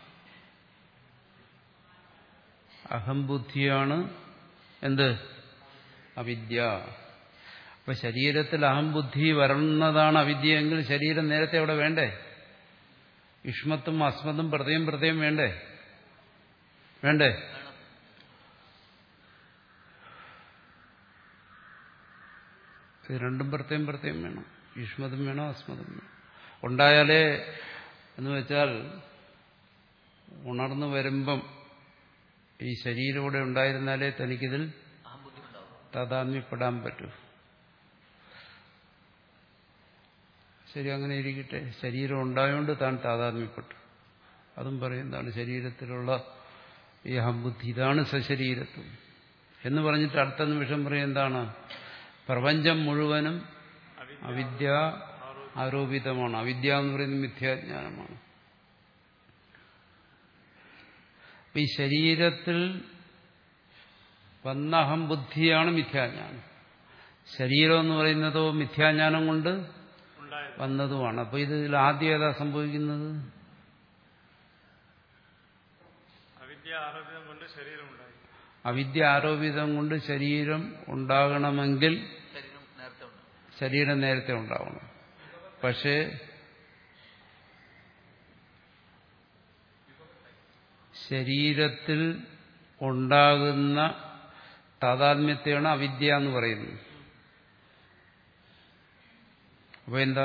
അഹംബുദ്ധിയാണ് എന്ത്? അവിദ്യ. അപ്പൊ ശരീരത്തിൽ അഹംബുദ്ധി വരുന്നതാണ് അവിദ്യയെങ്കിൽ ശരീരം നേരത്തെ അവിടെ വേണ്ടേ? യുഷ്മത്തും അസ്മത്തും പ്രത്യേകം പ്രത്യേകം വേണ്ടേ? വേണ്ടേ? ഇത് രണ്ടും പ്രത്യേകം പ്രത്യേകം വേണം. യുഷ്മതും വേണം, അസ്മതും വേണം. ഉണ്ടായാലേ എന്ന് വെച്ചാൽ ഉണർന്നു വരുമ്പം ഈ ശരീരം ഇവിടെ ഉണ്ടായിരുന്നാലേ തനിക്കിതിൽ താതാത്മ്യപ്പെടാൻ പറ്റൂ. ശരി, അങ്ങനെ ഇരിക്കട്ടെ. ശരീരം ഉണ്ടായോണ്ട് താൻ താതാത്മ്യപ്പെട്ടു. അതും പറയുന്നതാണ് ശരീരത്തിലുള്ള ഈ അഹംബുദ്ധി, ഇതാണ് സശരീരത്വം എന്ന് പറഞ്ഞിട്ട് അടുത്ത നിമിഷം പറയും എന്താണ്? പ്രപഞ്ചം മുഴുവനും അവിദ്യ ആരോപിതമാണ്. അവിദ്യ എന്ന് പറയുന്നത് മിഥ്യാജ്ഞാനമാണ്. ഈ ശരീരത്തിൽ വന്ന അഹംബുദ്ധിയാണ് മിഥ്യാജ്ഞാനം. ശരീരം എന്ന് പറയുന്നതോ മിഥ്യാജ്ഞാനം കൊണ്ട് വന്നതുമാണ്. അപ്പൊ ഇതിൽ ആദ്യം ഏതാ സംഭവിക്കുന്നത്? അവിദ്യ ആരോപിതം കൊണ്ട് ശരീരം ഉണ്ടായി. അവിദ്യ ആരോപിതം കൊണ്ട് ശരീരം ഉണ്ടാകണമെങ്കിൽ ശരീരം നേരത്തെ ഉണ്ടാവണം. പക്ഷേ ശരീരത്തിൽ ഉണ്ടാകുന്ന താതാത്മ്യത്തെയാണ് അവിദ്യ എന്ന് പറയുന്നത്. അപ്പൊ എന്താ?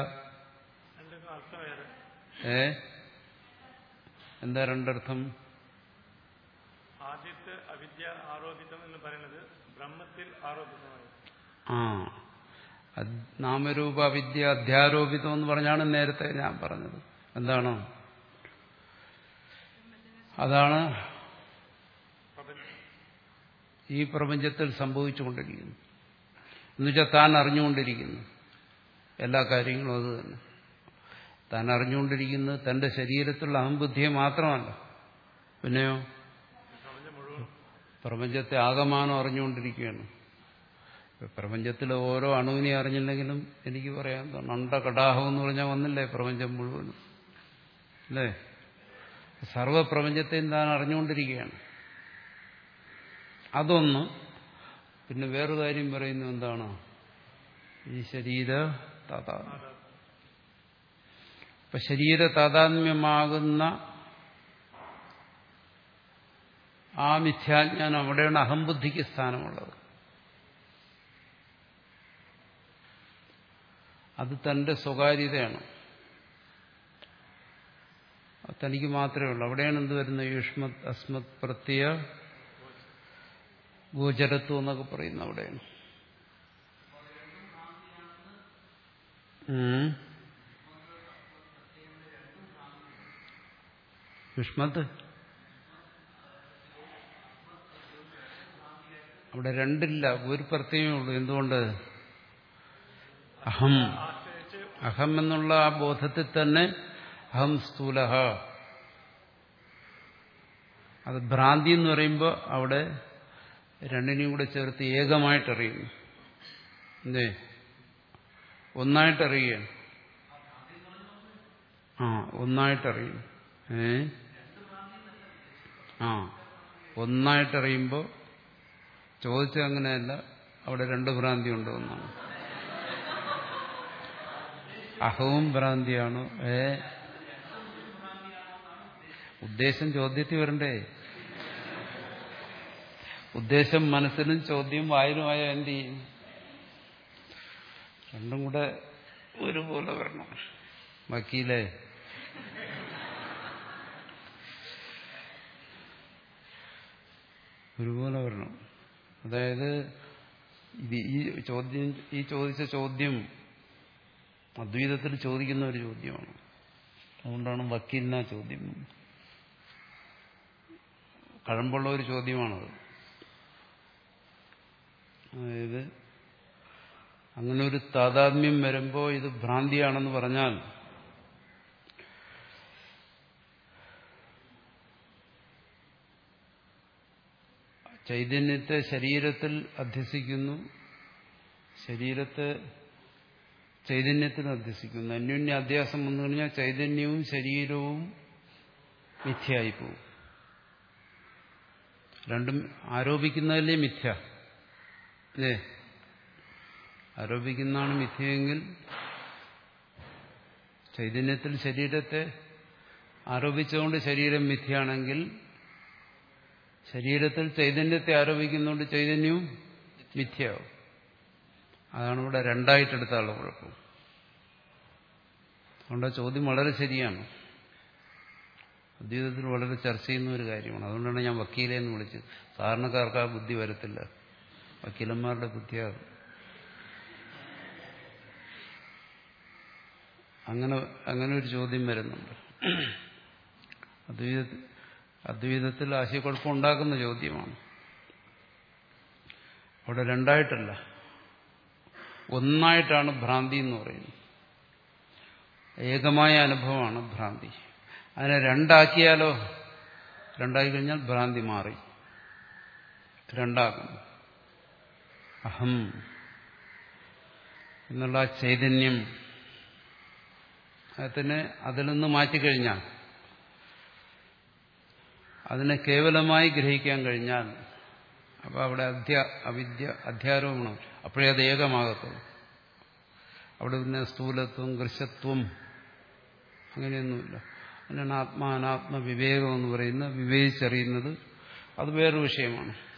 ഏ എന്താ രണ്ടർത്ഥം? ആദ്യത്തെ അവിദ്യ ആരോപിതം എന്ന് പറയുന്നത് ബ്രഹ്മത്തിൽ ആരോപിതമായി. ആ നാമരൂപ അവിദ്യ അധ്യാരോപിതം എന്ന് പറഞ്ഞാണ് നേരത്തെ ഞാൻ പറഞ്ഞത്. എന്താണ്? അതാണ് ഈ പ്രപഞ്ചത്തിൽ സംഭവിച്ചുകൊണ്ടിരിക്കുന്നു. എന്നുവെച്ചാൽ താൻ അറിഞ്ഞുകൊണ്ടിരിക്കുന്നു എല്ലാ കാര്യങ്ങളും. അത് തന്നെ താൻ അറിഞ്ഞുകൊണ്ടിരിക്കുന്നത് തന്റെ ശരീരത്തിലുള്ള അഹംബുദ്ധിയെ മാത്രമല്ല, പിന്നെയോ പ്രപഞ്ചത്തെ ആകമാനം അറിഞ്ഞുകൊണ്ടിരിക്കുകയാണ്. പ്രപഞ്ചത്തിലെ ഓരോ അണുവിനെ അറിഞ്ഞില്ലെങ്കിലും എനിക്ക് പറയാം, അണ്ടകടാഹം എന്ന് പറഞ്ഞാൽ വന്നില്ലേ പ്രപഞ്ചം മുഴുവനും, അല്ലേ? സർവപ്രപഞ്ചത്തെയും താൻ അറിഞ്ഞുകൊണ്ടിരിക്കുകയാണ്. അതൊന്ന്. പിന്നെ വേറൊരു കാര്യം പറയുന്നു, എന്താണ്? ഈ ശരീര താതാത്മ്യം. അപ്പൊ ശരീര താതാത്മ്യമാകുന്ന ആ മിഥ്യാജ്ഞാനം, അവിടെയാണ് അഹംബുദ്ധിക്ക് സ്ഥാനമുള്ളത്. അത് തന്റെ സ്വകാര്യതയാണ്, തനിക്ക് മാത്രമേ ഉള്ളൂ. അവിടെയാണ് എന്ത് വരുന്നത്? യുഷ്മത് അസ്മത് പ്രത്യയ ഗോചരത്വം എന്നൊക്കെ പറയുന്ന അവിടെയാണ്. യുഷ്മത് അവിടെ രണ്ടില്ല, ഒരു പ്രത്യയമേ ഉള്ളൂ. എന്തുകൊണ്ട്? അഹം അഹം എന്നുള്ള ആ ബോധത്തിൽ തന്നെ അഹം സ്ഥൂലഹ. അത് ഭ്രാന്തി എന്ന് പറയുമ്പോൾ അവിടെ രണ്ടിനെയും കൂടെ ചേർത്ത് ഏകമായിട്ടറിയുന്നു. എന്തേ? ഒന്നായിട്ടറിയുകയാണ്. ആ ഒന്നായിട്ടറിയുന്നു. ഏ ആ ഒന്നായിട്ടറിയുമ്പോൾ ചോദിച്ചത് അങ്ങനെയല്ല, അവിടെ രണ്ട് ഭ്രാന്തി ഉണ്ടോ എന്നാണ്. അഹവും ഭ്രാന്തിയാണോ? ഏ ഉദ്ദേശം ചോദ്യത്തിൽ വരണ്ടേ? ഉദ്ദേശം മനസ്സിനും ചോദ്യം വായിലുമായ എന്ത് ചെയ്യും? രണ്ടും കൂടെ ഒരുപോലെ വരണം. വക്കീലേ, ഒരുപോലെ വരണം. അതായത് ഇത് ഈ ചോദ്യം, ഈ ചോദിച്ച ചോദ്യം അദ്വൈതത്തിൽ ചോദിക്കുന്ന ഒരു ചോദ്യമാണ്. അതുകൊണ്ടാണ് വക്കീലിനാ ചോദ്യം. കഴമ്പുള്ള ഒരു ചോദ്യമാണത്. അതായത് അങ്ങനെ ഒരു താദാത്മ്യം വരുമ്പോൾ ഇത് ഭ്രാന്തിയാണെന്ന് പറഞ്ഞാൽ ചൈതന്യത്തെ ശരീരത്തിൽ അധ്യസിക്കുന്നു, ശരീരത്തെ ചൈതന്യത്തിൽ അധ്യസിക്കുന്നു. അന്യോന്യ അധ്യാസം വന്നു കഴിഞ്ഞാൽ ചൈതന്യവും ശരീരവും മിഥ്യയായി പോകും. രണ്ടും ആരോപിക്കുന്നതല്ലേ മിഥ്യ. അല്ലേ? ആരോപിക്കുന്നതാണ് മിഥ്യയെങ്കിൽ ചൈതന്യത്തിൽ ശരീരത്തെ ആരോപിച്ചുകൊണ്ട് ശരീരം മിഥ്യയാണെങ്കിൽ ശരീരത്തിൽ ചൈതന്യത്തെ ആരോപിക്കുന്നതുകൊണ്ട് ചൈതന്യവും മിഥ്യയാവും. അതാണ് ഇവിടെ രണ്ടായിട്ടെടുത്താലുള്ള കുഴപ്പം. അതുകൊണ്ട് ആ ചോദ്യം വളരെ ശരിയാണ്. അദ്വൈതത്തിൽ വളരെ ചർച്ച ചെയ്യുന്ന ഒരു കാര്യമാണ്. അതുകൊണ്ടാണ് ഞാൻ വക്കീലെ എന്ന് വിളിച്ചത്. സാധാരണക്കാർക്ക് ആ ബുദ്ധി വരത്തില്ല. വക്കീലന്മാരുടെ ബുദ്ധിയാണ്. അങ്ങനെ അങ്ങനെ ഒരു ചോദ്യം വരുന്നുണ്ട്. അദ്വൈത അദ്വൈതത്തിൽ ആശയക്കുഴപ്പം ഉണ്ടാക്കുന്ന ചോദ്യമാണ്. അവിടെ രണ്ടായിട്ടല്ല, ഒന്നായിട്ടാണ് ഭ്രാന്തി എന്ന് പറയുന്നത്. ഏകമായ അനുഭവമാണ് ഭ്രാന്തി. അതിനെ രണ്ടാക്കിയാലോ? രണ്ടാക്കി കഴിഞ്ഞാൽ ഭ്രാന്തി മാറി. രണ്ടാകും. അഹം എന്നുള്ള ചൈതന്യം അതിനെ അതിൽ നിന്ന് മാറ്റിക്കഴിഞ്ഞാൽ, അതിനെ കേവലമായി ഗ്രഹിക്കാൻ കഴിഞ്ഞാൽ, അപ്പോൾ അവിടെ അധ്യ അവിദ്യ അധ്യാരോപണം, അപ്പോഴേ അത് ഏകമാകത്തുള്ളൂ. അവിടെ പിന്നെ സ്ഥൂലത്വം ഗൃഹത്വം അങ്ങനെയൊന്നുമില്ല. അതിനാണ് ആത്മാനാത്മ വിവേകം എന്ന് പറയുന്നത്. വിവേചിച്ചറിയുന്നത് അത് വേറൊരു വിഷയമാണ്.